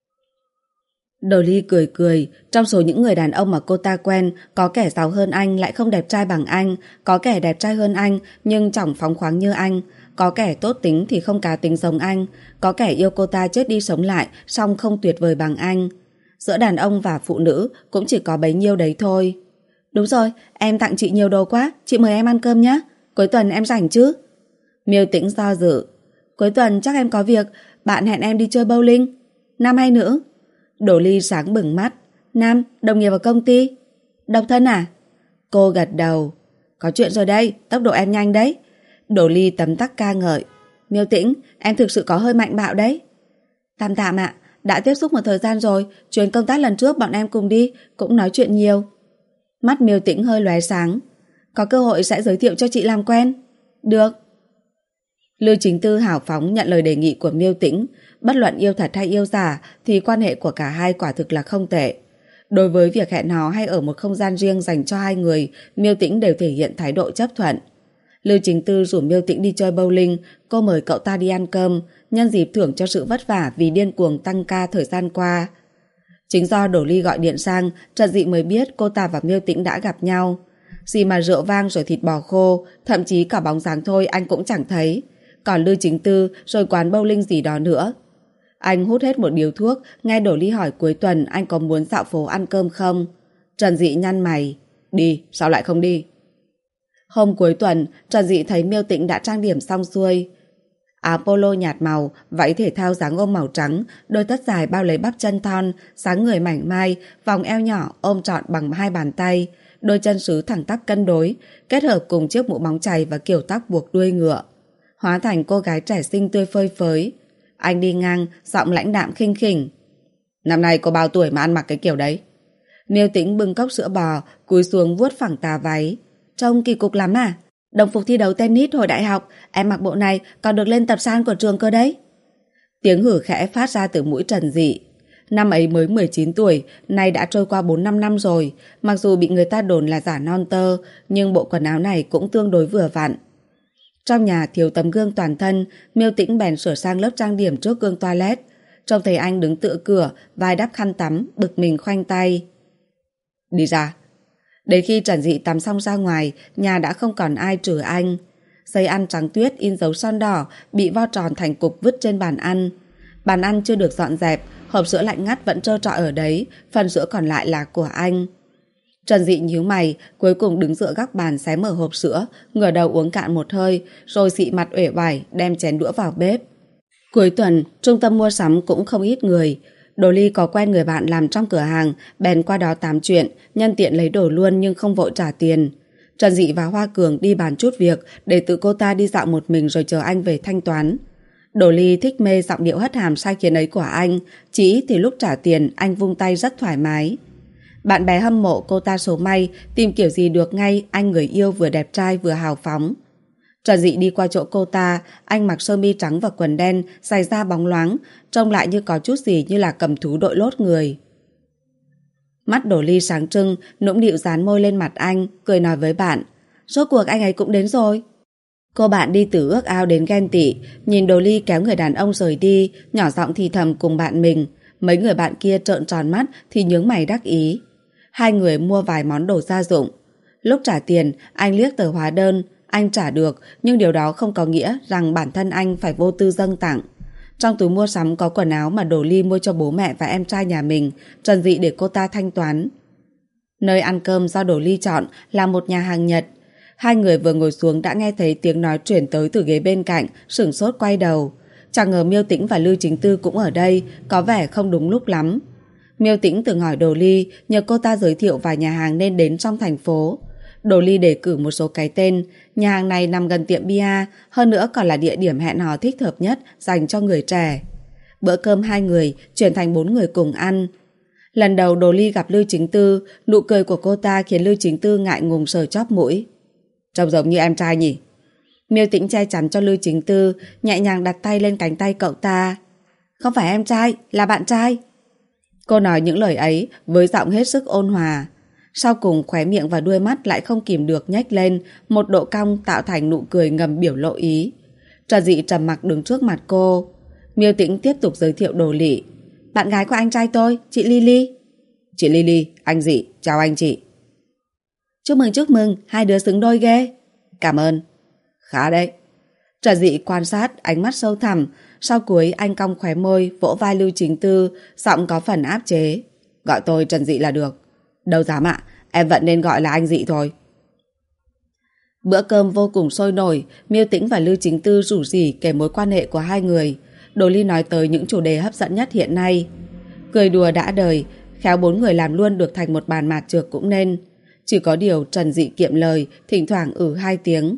Đổ Ly cười cười, trong số những người đàn ông mà cô ta quen, có kẻ giàu hơn anh lại không đẹp trai bằng anh, có kẻ đẹp trai hơn anh nhưng chẳng phóng khoáng như anh, có kẻ tốt tính thì không cá tính giống anh, có kẻ yêu cô ta chết đi sống lại song không tuyệt vời bằng anh. Giữa đàn ông và phụ nữ cũng chỉ có bấy nhiêu đấy thôi. Đúng rồi, em tặng chị nhiều đồ quá, chị mời em ăn cơm nhé. Cuối tuần em rảnh chứ? Miêu Tĩnh do dự. Cuối tuần chắc em có việc, bạn hẹn em đi chơi bowling. Nam hay nữ? Đổ Ly sáng bừng mắt. Nam, đồng nghiệp ở công ty. Độc thân à? Cô gật đầu. Có chuyện rồi đây, tốc độ em nhanh đấy. Đổ Ly tấm tắc ca ngợi. Miêu Tĩnh, em thực sự có hơi mạnh bạo đấy. Tạm tạm ạ, đã tiếp xúc một thời gian rồi, chuyến công tác lần trước bọn em cùng đi, cũng nói chuyện nhiều. Mắt Miêu Tĩnh hơi lóe sáng. Có cơ hội sẽ giới thiệu cho chị làm quen. Được. Lưu Chính Tư hào phóng nhận lời đề nghị của Miêu Tĩnh. Bất luận yêu thật hay yêu giả thì quan hệ của cả hai quả thực là không tệ. Đối với việc hẹn hò hay ở một không gian riêng dành cho hai người, Miêu Tĩnh đều thể hiện thái độ chấp thuận. Lưu Chính Tư rủ Miêu Tĩnh đi chơi bowling, cô mời cậu ta đi ăn cơm, nhân dịp thưởng cho sự vất vả vì điên cuồng tăng ca thời gian qua. Chính do Đổ Ly gọi điện sang, Trần Dị mới biết cô ta và Miêu Tĩnh đã gặp nhau. Gì mà rượu vang rồi thịt bò khô, thậm chí cả bóng dáng thôi anh cũng chẳng thấy. Còn Lưu Chính Tư rồi quán bowling gì đó nữa. Anh hút hết một điếu thuốc, nghe Đỗ Ly hỏi cuối tuần anh có muốn dạo phố ăn cơm không. Trần Dị nhăn mày. Đi, sao lại không đi? Hôm cuối tuần, Trần Dị thấy Miêu Tĩnh đã trang điểm xong xuôi. Áo polo nhạt màu, váy thể thao dáng ôm màu trắng, đôi tất dài bao lấy bắp chân thon, dáng người mảnh mai, vòng eo nhỏ ôm trọn bằng hai bàn tay, đôi chân sứ thẳng tắp cân đối, kết hợp cùng chiếc mũ bóng chày và kiểu tóc buộc đuôi ngựa, hóa thành cô gái trẻ xinh tươi phơi phới. Anh đi ngang, giọng lãnh đạm khinh khỉnh. Năm nay cô bao tuổi mà ăn mặc cái kiểu đấy? Miêu Tĩnh bưng cốc sữa bò, cúi xuống vuốt phẳng tà váy. Trông kỳ cục lắm à? Đồng phục thi đấu tennis hồi đại học, em mặc bộ này còn được lên tập san của trường cơ đấy. Tiếng hử khẽ phát ra từ mũi Trần Dị. Năm ấy mới 19 tuổi, nay đã trôi qua 4-5 năm rồi. Mặc dù bị người ta đồn là giả non tơ, nhưng bộ quần áo này cũng tương đối vừa vặn. Trong nhà thiếu tấm gương toàn thân, Miêu Tĩnh bèn sửa sang lớp trang điểm trước gương toilet. Trông thấy anh đứng tựa cửa, vai đắp khăn tắm, bực mình khoanh tay. Đi ra. Đến khi Trần Dị tắm xong ra ngoài, nhà đã không còn ai trừ anh. Giấy ăn trắng tuyết in dấu son đỏ bị vo tròn thành cục vứt trên bàn ăn. Bàn ăn chưa được dọn dẹp, hộp sữa lạnh ngắt vẫn trơ trọi ở đấy, phần sữa còn lại là của anh. Trần Dị nhíu mày, cuối cùng đứng dựa góc bàn xé mở hộp sữa, ngửa đầu uống cạn một hơi, rồi xị mặt uể oải đem chén đũa vào bếp. Cuối tuần, trung tâm mua sắm cũng không ít người. Đỗ Ly có quen người bạn làm trong cửa hàng, bèn qua đó tám chuyện, nhân tiện lấy đồ luôn nhưng không vội trả tiền. Trần Dị và Hoa Cường đi bàn chút việc để tự cô ta đi dạo một mình rồi chờ anh về thanh toán. Đỗ Ly thích mê giọng điệu hất hàm sai khiến ấy của anh, chỉ thì lúc trả tiền anh vung tay rất thoải mái. Bạn bè hâm mộ cô ta số may, tìm kiểu gì được ngay anh người yêu vừa đẹp trai vừa hào phóng. Trần Dị đi qua chỗ cô ta, anh mặc sơ mi trắng và quần đen, giày da bóng loáng, trông lại như có chút gì như là cầm thú đội lốt người. Mắt Đỗ Ly sáng trưng, nũng nịu dán môi lên mặt anh, cười nói với bạn. Rốt cuộc anh ấy cũng đến rồi. Cô bạn đi từ ước ao đến ghen tị, nhìn Đỗ Ly kéo người đàn ông rời đi, nhỏ giọng thì thầm cùng bạn mình. Mấy người bạn kia trợn tròn mắt thì nhướng mày đắc ý. Hai người mua vài món đồ gia dụng. Lúc trả tiền, anh liếc tờ hóa đơn. Anh trả được, nhưng điều đó không có nghĩa rằng bản thân anh phải vô tư dâng tặng. Trong túi mua sắm có quần áo mà Đỗ Ly mua cho bố mẹ và em trai nhà mình, Trần Dị để cô ta thanh toán. Nơi ăn cơm do Đỗ Ly chọn là một nhà hàng Nhật. Hai người vừa ngồi xuống đã nghe thấy tiếng nói chuyển tới từ ghế bên cạnh, sửng sốt quay đầu. Chẳng ngờ Miêu Tĩnh và Lưu Chính Tư cũng ở đây, có vẻ không đúng lúc lắm. Miêu Tĩnh từng hỏi Đỗ Ly nhờ cô ta giới thiệu vài nhà hàng nên đến trong thành phố. Đỗ Ly đề cử một số cái tên. Nhà hàng này nằm gần tiệm bia, hơn nữa còn là địa điểm hẹn hò thích hợp nhất dành cho người trẻ. Bữa cơm hai người chuyển thành 4 người cùng ăn. Lần đầu Đỗ Ly gặp Lưu Chính Tư, nụ cười của cô ta khiến Lưu Chính Tư ngại ngùng sờ chóp mũi. Trông giống như em trai nhỉ? Miêu Tĩnh che chắn cho Lưu Chính Tư, nhẹ nhàng đặt tay lên cánh tay cậu ta. Không phải em trai, là bạn trai. Cô nói những lời ấy với giọng hết sức ôn hòa. Sau cùng khóe miệng và đuôi mắt lại không kìm được nhếch lên, một độ cong tạo thành nụ cười ngầm biểu lộ ý. Trần Dị trầm mặc đứng trước mặt cô. Miêu Tĩnh tiếp tục giới thiệu Đỗ Lị. Bạn gái của anh trai tôi, chị Lily. Chị Lily, anh Dị, chào anh chị. Chúc mừng, hai đứa xứng đôi ghê. Cảm ơn. Khá đấy. Trần Dị quan sát, ánh mắt sâu thẳm. Sau cuối anh cong khóe môi, vỗ vai Lưu Chính Tư, giọng có phần áp chế. Gọi tôi Trần Dị là được. Đâu dám ạ, em vẫn nên gọi là anh Dị thôi. Bữa cơm vô cùng sôi nổi, Miêu Tĩnh và Lưu Chính Tư rủ rỉ kể mối quan hệ của hai người. Đỗ Ly nói tới những chủ đề hấp dẫn nhất hiện nay. Cười đùa đã đời, khéo 4 người làm luôn được thành một bàn mạt trược cũng nên. Chỉ có điều Trần Dị kiệm lời, thỉnh thoảng 2 tiếng.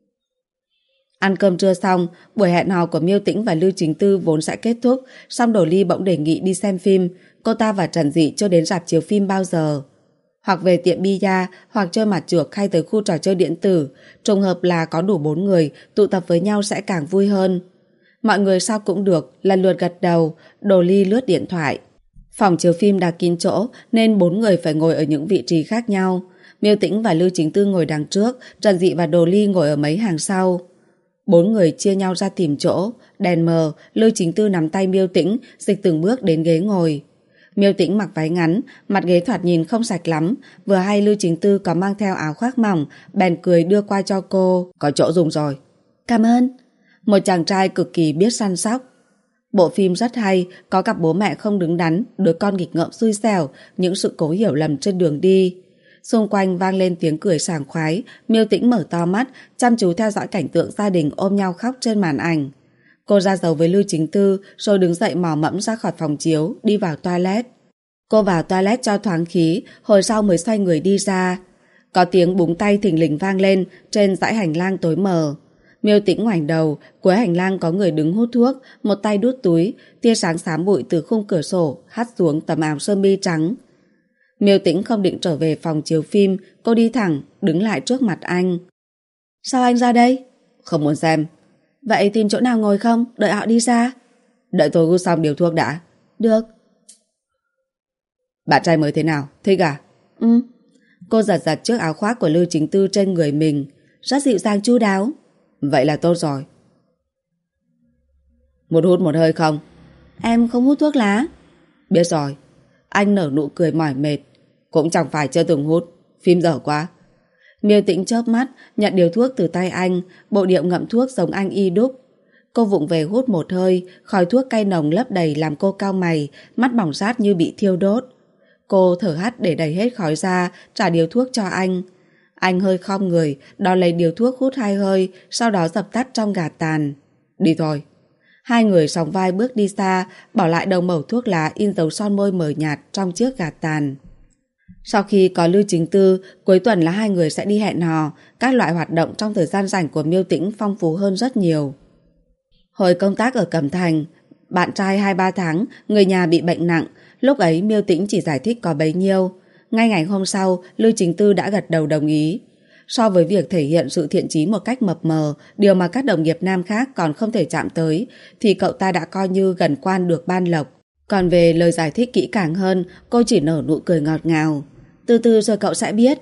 Ăn cơm trưa xong, buổi hẹn hò của Miêu Tĩnh và Lưu Chính Tư vốn sẽ kết thúc, song Đỗ Ly bỗng đề nghị đi xem phim. Cô ta và Trần Dị chưa đến rạp chiếu phim bao giờ. Hoặc về tiệm bia, hoặc chơi mặt trược hay tới khu trò chơi điện tử. Trùng hợp là có đủ 4 người, tụ tập với nhau sẽ càng vui hơn. Mọi người sao cũng được, lần lượt gật đầu. Đỗ Ly lướt điện thoại. Phòng chiếu phim đã kín chỗ nên 4 người phải ngồi ở những vị trí khác nhau. Miêu Tĩnh và Lưu Chính Tư ngồi đằng trước, Trần Dị và Đỗ Ly ngồi ở mấy hàng sau. 4 người chia nhau ra tìm chỗ. Đèn mờ, Lưu Chính Tư nắm tay Miêu Tĩnh, dịch từng bước đến ghế ngồi. Miêu Tĩnh mặc váy ngắn, mặt ghế thoạt nhìn không sạch lắm. Vừa hay Lưu Chính Tư có mang theo áo khoác mỏng, bèn cười đưa qua cho cô. Có chỗ dùng rồi. Cảm ơn. Một chàng trai cực kỳ biết săn sóc. Bộ phim rất hay, có cặp bố mẹ không đứng đắn, đứa con nghịch ngợm xui xẻo, những sự cố hiểu lầm trên đường đi. Xung quanh vang lên tiếng cười sảng khoái, Miêu Tĩnh mở to mắt, chăm chú theo dõi cảnh tượng gia đình ôm nhau khóc trên màn ảnh. Cô ra dấu với Lưu Chính Tư, rồi đứng dậy mò mẫm ra khỏi phòng chiếu, đi vào toilet. Cô vào toilet cho thoáng khí, hồi sau mới xoay người đi ra. Có tiếng búng tay thình lình vang lên trên dãy hành lang tối mờ. Miêu Tĩnh ngoảnh đầu, cuối hành lang có người đứng hút thuốc, một tay đút túi, tia sáng xám bụi từ khung cửa sổ hắt xuống tấm áo sơ mi trắng. Miêu Tĩnh không định trở về phòng chiếu phim, cô đi thẳng, đứng lại trước mặt anh. Sao anh ra đây? Không muốn xem. Vậy tìm chỗ nào ngồi không, đợi họ đi ra? Đợi tôi hút xong điều thuốc đã. Được. Bạn trai mới thế nào, thích à? Cô giật giật chiếc áo khoác của Lưu Chính Tư trên người mình, rất dịu dàng chu đáo. Vậy là tốt rồi. Một hút một hơi không? Em không hút thuốc lá. Biết rồi. Anh nở nụ cười mỏi mệt. Cũng chẳng phải chưa từng hút, phim dở quá. Miêu Tĩnh chớp mắt, nhận điều thuốc từ tay anh, bộ điệu ngậm thuốc giống anh y đúc. Cô vụng về hút một hơi, khói thuốc cay nồng lấp đầy làm cô cau mày, mắt bỏng rát như bị thiêu đốt. Cô thở hắt để đẩy hết khói ra, trả điều thuốc cho anh. Anh hơi khom người, đón lấy điều thuốc hút 2 hơi, sau đó dập tắt trong gạt tàn. Đi thôi. Hai người sóng vai bước đi xa, bỏ lại đầu mẩu thuốc lá in dấu son môi mờ nhạt trong chiếc gạt tàn. Sau khi có Lưu Chính Tư, cuối tuần là hai người sẽ đi hẹn hò, các loại hoạt động trong thời gian rảnh của Miêu Tĩnh phong phú hơn rất nhiều. Hồi công tác ở Cẩm Thành, bạn trai 2-3 tháng, người nhà bị bệnh nặng, lúc ấy Miêu Tĩnh chỉ giải thích có bấy nhiêu. Ngay ngày hôm sau, Lưu Chính Tư đã gật đầu đồng ý. So với việc thể hiện sự thiện chí một cách mập mờ, điều mà các đồng nghiệp nam khác còn không thể chạm tới, thì cậu ta đã coi như gần quan được ban lộc. Còn về lời giải thích kỹ càng hơn, cô chỉ nở nụ cười ngọt ngào. Từ từ rồi cậu sẽ biết.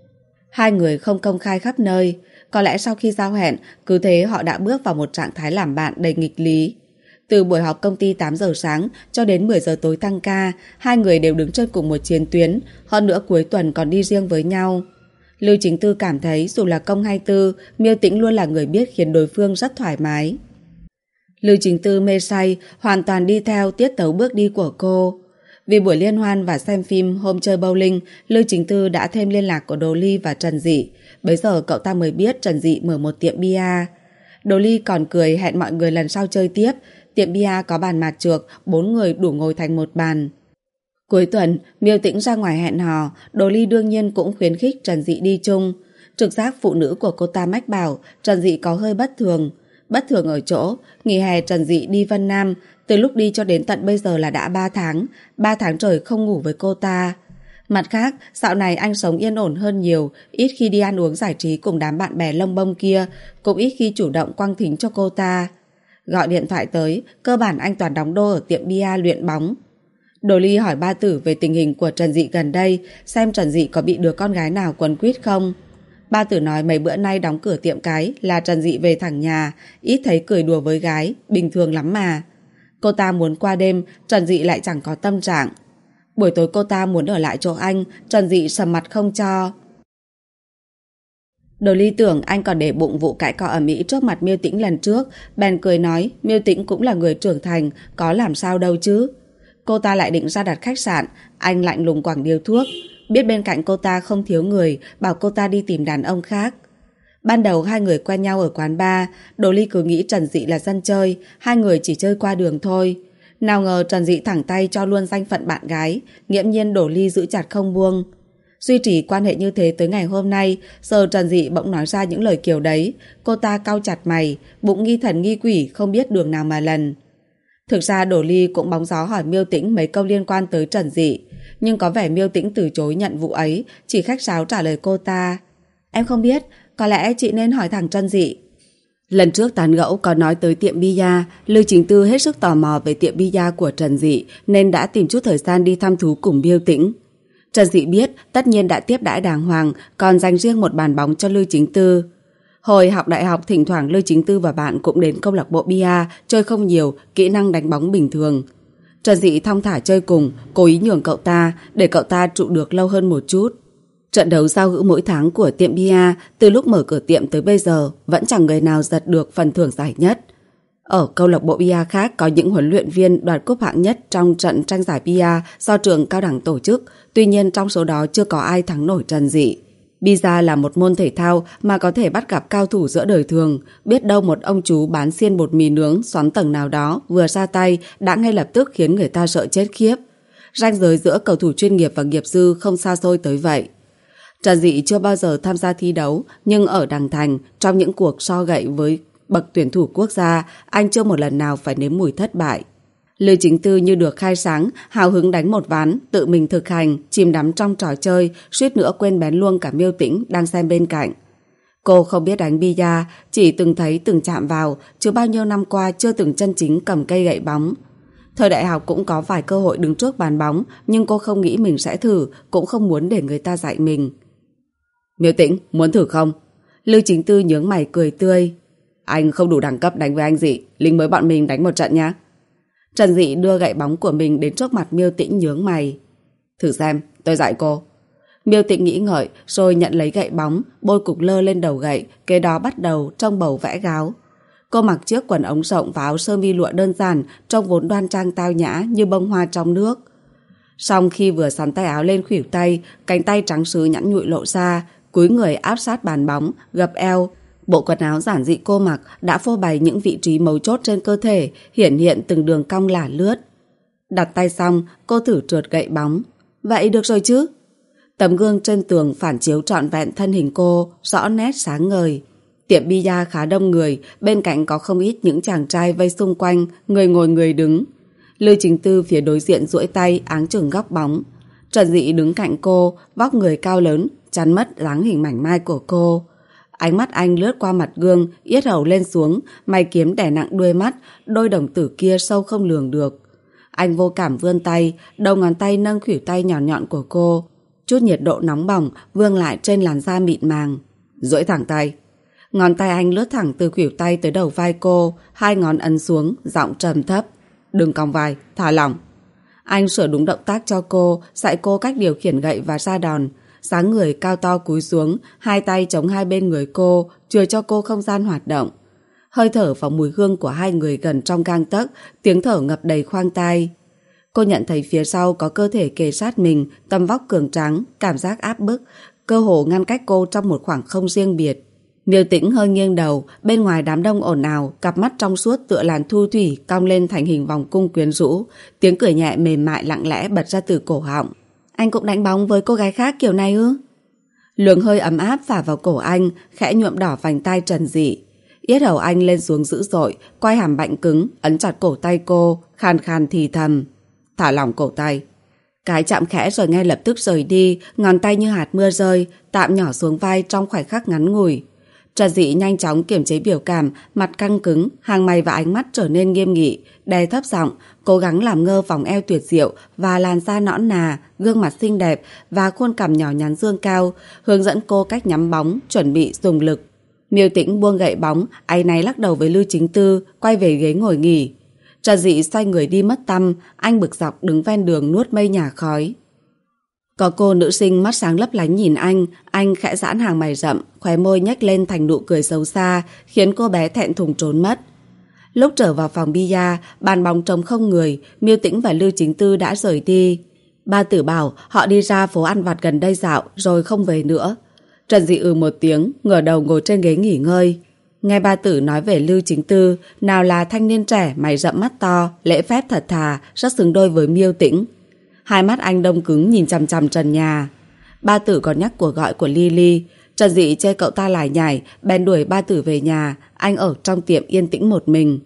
Hai người không công khai khắp nơi. Có lẽ sau khi giao hẹn, cứ thế họ đã bước vào một trạng thái làm bạn đầy nghịch lý. Từ buổi họp công ty 8 giờ sáng cho đến 10 giờ tối tăng ca, hai người đều đứng trên cùng một chiến tuyến, hơn nữa cuối tuần còn đi riêng với nhau. Lưu Chính Tư cảm thấy dù là công hay tư, Miêu Tĩnh luôn là người biết khiến đối phương rất thoải mái. Lưu Chính Tư mê say, hoàn toàn đi theo tiết tấu bước đi của cô. Vì buổi liên hoan và xem phim hôm chơi bowling, Lưu Chính Tư đã thêm liên lạc của Đồ Ly và Trần Dị. Bấy giờ cậu ta mới biết Trần Dị mở một tiệm bia. Đồ Ly còn cười hẹn mọi người lần sau chơi tiếp. Tiệm bia có bàn mạt trược, 4 người đủ ngồi thành một bàn. Cuối tuần, Miêu Tĩnh ra ngoài hẹn hò, Đồ Ly đương nhiên cũng khuyến khích Trần Dị đi chung. Trực giác phụ nữ của cô ta mách bảo Trần Dị có hơi bất thường. Bất thường ở chỗ, nghỉ hè Trần Dị đi Vân Nam, từ lúc đi cho đến tận bây giờ là đã 3 tháng. 3 tháng trời không ngủ với cô ta. Mặt khác, dạo này anh sống yên ổn hơn nhiều, ít khi đi ăn uống giải trí cùng đám bạn bè lông bông kia, cũng ít khi chủ động quăng thính cho cô ta. Gọi điện thoại tới, cơ bản anh toàn đóng đô ở tiệm bia luyện bóng. Đồ Ly hỏi ba tử về tình hình của Trần Dị gần đây, xem Trần Dị có bị đứa con gái nào quấn quýt không. Ba tử nói mấy bữa nay đóng cửa tiệm cái là Trần Dị về thẳng nhà, ít thấy cười đùa với gái, bình thường lắm mà. Cô ta muốn qua đêm, Trần Dị lại chẳng có tâm trạng. Buổi tối cô ta muốn ở lại chỗ anh, Trần Dị sầm mặt không cho. Đồ Ly tưởng anh còn để bụng vụ cãi cọ ở Mỹ trước mặt Miêu Tĩnh lần trước, bèn cười nói Miêu Tĩnh cũng là người trưởng thành, có làm sao đâu chứ. Cô ta lại định ra đặt khách sạn, anh lạnh lùng quẳng điếu thuốc. Biết bên cạnh cô ta không thiếu người, bảo cô ta đi tìm đàn ông khác. Ban đầu hai người quen nhau ở quán bar, Đồ Ly cứ nghĩ Trần Dị là dân chơi, hai người chỉ chơi qua đường thôi. Nào ngờ Trần Dị thẳng tay cho luôn danh phận bạn gái, nghiễm nhiên Đồ Ly giữ chặt không buông. Duy trì quan hệ như thế tới ngày hôm nay, giờ Trần Dị bỗng nói ra những lời kiểu đấy, cô ta cau chặt mày, bụng nghi thần nghi quỷ không biết đường nào mà lần. Thực ra Đồ Ly cũng bóng gió hỏi Miêu Tĩnh mấy câu liên quan tới Trần Dị, nhưng có vẻ Miêu Tĩnh từ chối nhận vụ ấy, chỉ khách sáo trả lời cô ta. Em không biết, có lẽ chị nên hỏi thẳng Trần Dị. Lần trước tán gẫu có nói tới tiệm bia, Lưu Chính Tư hết sức tò mò về tiệm bia của Trần Dị nên đã tìm chút thời gian đi thăm thú cùng Miêu Tĩnh. Trần Dị biết tất nhiên đã tiếp đãi đàng hoàng, còn dành riêng một bàn bóng cho Lưu Chính Tư. Hồi học đại học thỉnh thoảng Lưu Chính Tư và bạn cũng đến câu lạc bộ bia, chơi không nhiều, kỹ năng đánh bóng bình thường. Trần Dị thong thả chơi cùng, cố ý nhường cậu ta để cậu ta trụ được lâu hơn một chút. Trận đấu giao hữu mỗi tháng của tiệm bia từ lúc mở cửa tiệm tới bây giờ vẫn chẳng người nào giật được phần thưởng giải nhất. Ở câu lạc bộ bia khác có những huấn luyện viên đoạt cúp hạng nhất trong trận tranh giải bia do trường cao đẳng tổ chức, tuy nhiên trong số đó chưa có ai thắng nổi Trần Dị. Bida là một môn thể thao mà có thể bắt gặp cao thủ giữa đời thường, biết đâu một ông chú bán xiên bột mì nướng xoắn tầng nào đó vừa ra tay đã ngay lập tức khiến người ta sợ chết khiếp. Ranh giới giữa cầu thủ chuyên nghiệp và nghiệp dư không xa xôi tới vậy. Trần Dị chưa bao giờ tham gia thi đấu, nhưng ở Đằng Thành, trong những cuộc so gậy với bậc tuyển thủ quốc gia, anh chưa một lần nào phải nếm mùi thất bại. Lưu Chính Tư như được khai sáng, hào hứng đánh một ván, tự mình thực hành, chìm đắm trong trò chơi, suýt nữa quên bén luôn cả Miêu Tĩnh đang xem bên cạnh. Cô không biết đánh bida, chỉ từng thấy từng chạm vào, chứ bao nhiêu năm qua chưa từng chân chính cầm cây gậy bóng. Thời đại học cũng có vài cơ hội đứng trước bàn bóng, nhưng cô không nghĩ mình sẽ thử, cũng không muốn để người ta dạy mình. Miêu Tĩnh, muốn thử không? Lưu Chính Tư nhướng mày cười tươi. Anh không đủ đẳng cấp đánh với anh Dị, lính mới bọn mình đánh một trận nhá. Trần Dị đưa gậy bóng của mình đến trước mặt Miêu Tĩnh nhướng mày. Thử xem, tôi dạy cô. Miêu Tĩnh nghĩ ngợi rồi nhận lấy gậy bóng, bôi cục lơ lên đầu gậy, kế đó bắt đầu trong bầu vẽ gáo. Cô mặc chiếc quần ống rộng và áo sơ mi lụa đơn giản, trông vốn đoan trang tao nhã như bông hoa trong nước. Song khi vừa sắn tay áo lên khuỷu tay, cánh tay trắng sứ nhẵn nhụi lộ ra, cúi người áp sát bàn bóng, gập eo. Bộ quần áo giản dị cô mặc đã phô bày những vị trí mấu chốt trên cơ thể, hiển hiện từng đường cong lả lướt. Đặt tay xong, cô thử trượt gậy bóng. Vậy được rồi chứ? Tấm gương trên tường phản chiếu trọn vẹn thân hình cô, rõ nét sáng ngời. Tiệm bida khá đông người, bên cạnh có không ít những chàng trai vây xung quanh, người ngồi người đứng. Lưu Chính Tư phía đối diện duỗi tay áng chừng góc bóng. Trần Dị đứng cạnh cô, vóc người cao lớn, chắn mất dáng hình mảnh mai của cô. Ánh mắt anh lướt qua mặt gương, yết hầu lên xuống, mày kiếm đè nặng đuôi mắt, đôi đồng tử kia sâu không lường được. Anh vô cảm vươn tay, đầu ngón tay nâng khuỷu tay nhọn nhọn của cô. Chút nhiệt độ nóng bỏng vương lại trên làn da mịn màng. Duỗi thẳng tay. Ngón tay anh lướt thẳng từ khuỷu tay tới đầu vai cô, hai ngón ấn xuống, giọng trầm thấp. Đừng cong vai, thả lỏng. Anh sửa đúng động tác cho cô, dạy cô cách điều khiển gậy và ra đòn. Dáng người cao to cúi xuống, hai tay chống hai bên người cô, chừa cho cô không gian hoạt động. Hơi thở và mùi hương của hai người gần trong gang tấc, tiếng thở ngập đầy khoang tai. Cô nhận thấy phía sau có cơ thể kề sát mình, tầm vóc cường tráng, cảm giác áp bức, cơ hồ ngăn cách cô trong một khoảng không riêng biệt. Miêu Tĩnh hơi nghiêng đầu, bên ngoài đám đông ồn ào, cặp mắt trong suốt tựa làn thu thủy cong lên thành hình vòng cung quyến rũ, tiếng cười nhẹ mềm mại lặng lẽ bật ra từ cổ họng. Anh cũng đánh bóng với cô gái khác kiểu này ư? Luồng hơi ấm áp phả vào cổ anh, khẽ nhuộm đỏ vành tai Trần Dị. Yết hầu anh lên xuống dữ dội, quay hàm bạnh cứng, ấn chặt cổ tay cô, khàn khàn thì thầm. Thả lỏng cổ tay. Cái chạm khẽ rồi ngay lập tức rời đi, ngón tay như hạt mưa rơi, tạm nhỏ xuống vai trong khoảnh khắc ngắn ngủi. Trần Dị nhanh chóng kiềm chế biểu cảm, mặt căng cứng, hàng mày và ánh mắt trở nên nghiêm nghị, đè thấp giọng, cố gắng làm ngơ vòng eo tuyệt diệu và làn da nõn nà, gương mặt xinh đẹp và khuôn cằm nhỏ nhắn dương cao, hướng dẫn cô cách nhắm bóng, chuẩn bị dùng lực. Miêu Tĩnh buông gậy bóng, áy náy lắc đầu với Lưu Chính Tư, quay về ghế ngồi nghỉ. Trần Dị xoay người đi mất tăm, anh bực dọc đứng ven đường nuốt mây nhà khói. Có cô nữ sinh mắt sáng lấp lánh nhìn anh khẽ giãn hàng mày rậm, khóe môi nhếch lên thành nụ cười xấu xa, khiến cô bé thẹn thùng trốn mất. Lúc trở vào phòng bia, bàn bóng trống không người, Miêu Tĩnh và Lưu Chính Tư đã rời đi. Ba Tử bảo họ đi ra phố ăn vặt gần đây dạo rồi không về nữa. Trần Dị một tiếng, ngửa đầu ngồi trên ghế nghỉ ngơi. Nghe ba Tử nói về Lưu Chính Tư, nào là thanh niên trẻ mày rậm mắt to, lễ phép thật thà, rất xứng đôi với Miêu Tĩnh. Hai mắt anh đông cứng nhìn chằm chằm trần nhà. Ba Tử còn nhắc cuộc gọi của Lily. Trần Dị chê cậu ta lải nhải, bèn đuổi ba Tử về nhà. Anh ở trong tiệm yên tĩnh một mình.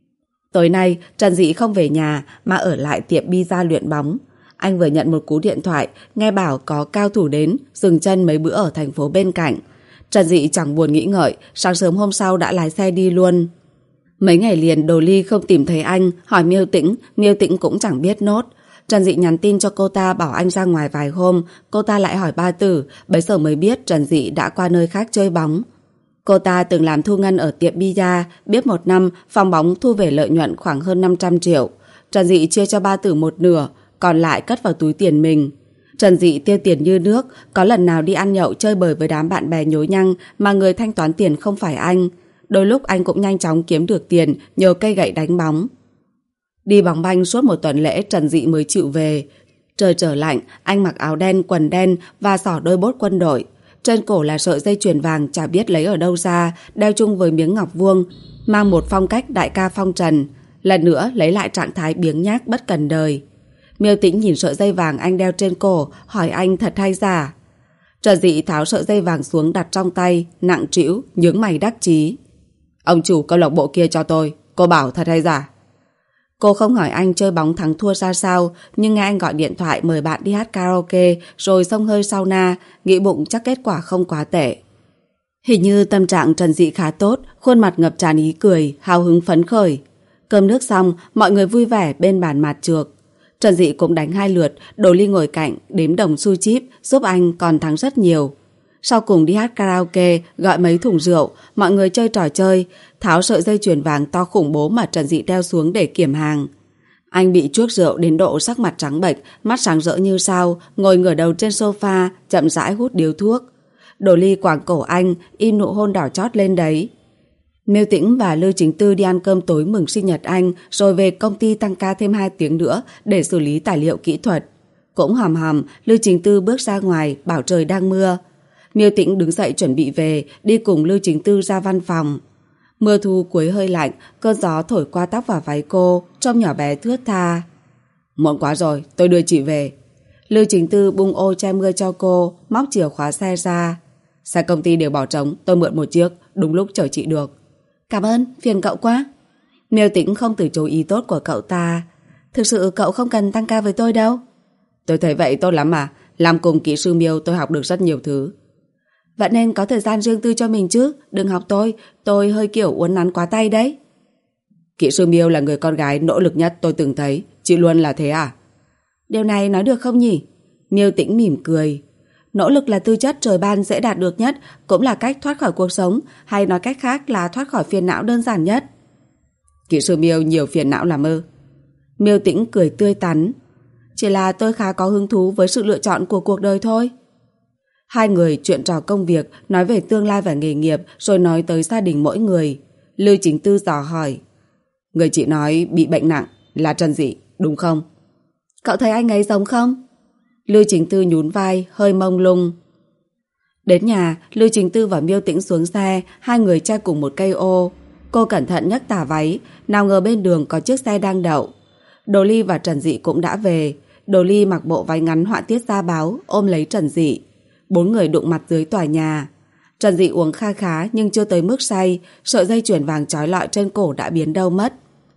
Tối nay Trần Dị không về nhà mà ở lại tiệm bida luyện bóng. Anh vừa nhận một cú điện thoại, nghe bảo có cao thủ đến, dừng chân mấy bữa ở thành phố bên cạnh. Trần Dị chẳng buồn nghĩ ngợi, sáng sớm hôm sau đã lái xe đi luôn. Mấy ngày liền Đồ Ly không tìm thấy anh, hỏi Miêu Tĩnh cũng chẳng biết nốt. Trần Dị nhắn tin cho cô ta bảo anh ra ngoài vài hôm, cô ta lại hỏi ba Tử, bấy giờ mới biết Trần Dị đã qua nơi khác chơi bóng. Cô ta từng làm thu ngân ở tiệm bida, biết một năm phòng bóng thu về lợi nhuận khoảng hơn 500 triệu. Trần Dị chia cho ba Tử một nửa, còn lại cất vào túi tiền mình. Trần Dị tiêu tiền như nước, có lần nào đi ăn nhậu chơi bời với đám bạn bè nhối nhăng mà người thanh toán tiền không phải anh. Đôi lúc anh cũng nhanh chóng kiếm được tiền nhờ cây gậy đánh bóng. Đi bóng banh suốt một tuần lễ, Trần Dị mới chịu về. Trời trở lạnh, anh mặc áo đen, quần đen và xỏ đôi bốt quân đội. Trên cổ là sợi dây chuyền vàng chả biết lấy ở đâu ra, đeo chung với miếng ngọc vuông, mang một phong cách đại ca phong trần. Lần nữa lấy lại trạng thái biếng nhác bất cần đời. Miêu Tĩnh nhìn sợi dây vàng anh đeo trên cổ, hỏi anh thật hay giả. Trần Dị tháo sợi dây vàng xuống đặt trong tay, nặng trĩu, nhướng mày đắc chí. Ông chủ câu lạc bộ kia cho tôi, cô bảo thật hay giả? Cô không hỏi anh chơi bóng thắng thua ra sao, nhưng nghe anh gọi điện thoại mời bạn đi hát karaoke rồi xông hơi sauna, nghĩ bụng chắc kết quả không quá tệ. Hình như tâm trạng Trần Dị khá tốt, khuôn mặt ngập tràn ý cười, hào hứng phấn khởi. Cơm nước xong, mọi người vui vẻ bên bàn mạt trược. Trần Dị cũng đánh 2 lượt, Đồ Ly ngồi cạnh đếm đồng xu chip, giúp anh còn thắng rất nhiều. Sau cùng đi hát karaoke, gọi mấy thùng rượu, mọi người chơi trò chơi, tháo sợi dây chuyền vàng to khủng bố mà Trần Dị đeo xuống để kiểm hàng. Anh bị chuốc rượu đến độ sắc mặt trắng bệch, mắt sáng rỡ như sao, ngồi ngửa đầu trên sofa, chậm rãi hút điếu thuốc. Đồ Ly quàng cổ anh, in nụ hôn đỏ chót lên đấy. Miêu Tĩnh và Lưu Chính Tư đi ăn cơm tối mừng sinh nhật anh, rồi về công ty tăng ca thêm 2 tiếng nữa để xử lý tài liệu kỹ thuật. Cũng hòm hòm, Lưu Chính Tư bước ra ngoài, bảo trời đang mưa. Miêu Tĩnh đứng dậy chuẩn bị về, đi cùng Lưu Chính Tư ra văn phòng. Mưa thu cuối hơi lạnh, cơn gió thổi qua tóc và váy cô, trông nhỏ bé thướt tha. Muộn quá rồi, tôi đưa chị về. Lưu Chính Tư bung ô che mưa cho cô, móc chìa khóa xe ra. Xe công ty đều bỏ trống, tôi mượn một chiếc, đúng lúc chở chị được. Cảm ơn, phiền cậu quá. Miêu Tĩnh không từ chối ý tốt của cậu ta. Thực sự cậu không cần tăng ca với tôi đâu. Tôi thấy vậy tốt lắm mà, làm cùng kỹ sư Miêu tôi học được rất nhiều thứ. Vậy nên có thời gian riêng tư cho mình chứ, đừng học tôi hơi kiểu uốn nắn quá tay đấy. Kỹ sư Miêu là người con gái nỗ lực nhất tôi từng thấy, chị luôn là thế à? Điều này nói được không nhỉ? Miêu Tĩnh mỉm cười. Nỗ lực là tư chất trời ban dễ đạt được nhất, cũng là cách thoát khỏi cuộc sống, hay nói cách khác là thoát khỏi phiền não đơn giản nhất. Kỹ sư Miêu nhiều phiền não làm ư? Miêu Tĩnh cười tươi tắn. Chỉ là tôi khá có hứng thú với sự lựa chọn của cuộc đời thôi. Hai người chuyện trò công việc, nói về tương lai và nghề nghiệp, rồi nói tới gia đình mỗi người. Lưu Chính Tư dò hỏi. Người chị nói bị bệnh nặng là Trần Dị, đúng không? Cậu thấy anh ấy giống không? Lưu Chính Tư nhún vai, hơi mông lung. Đến nhà, Lưu Chính Tư và Miêu Tĩnh xuống xe, hai người che cùng một cây ô. Cô cẩn thận nhấc tà váy, nào ngờ bên đường có chiếc xe đang đậu. Đồ Ly và Trần Dị cũng đã về. Đồ Ly mặc bộ váy ngắn họa tiết da báo, ôm lấy Trần Dị. 4 người đụng mặt dưới tòa nhà. Trần Dị uống kha khá nhưng chưa tới mức say, sợi dây chuyền vàng trói lọi trên cổ đã biến đâu mất.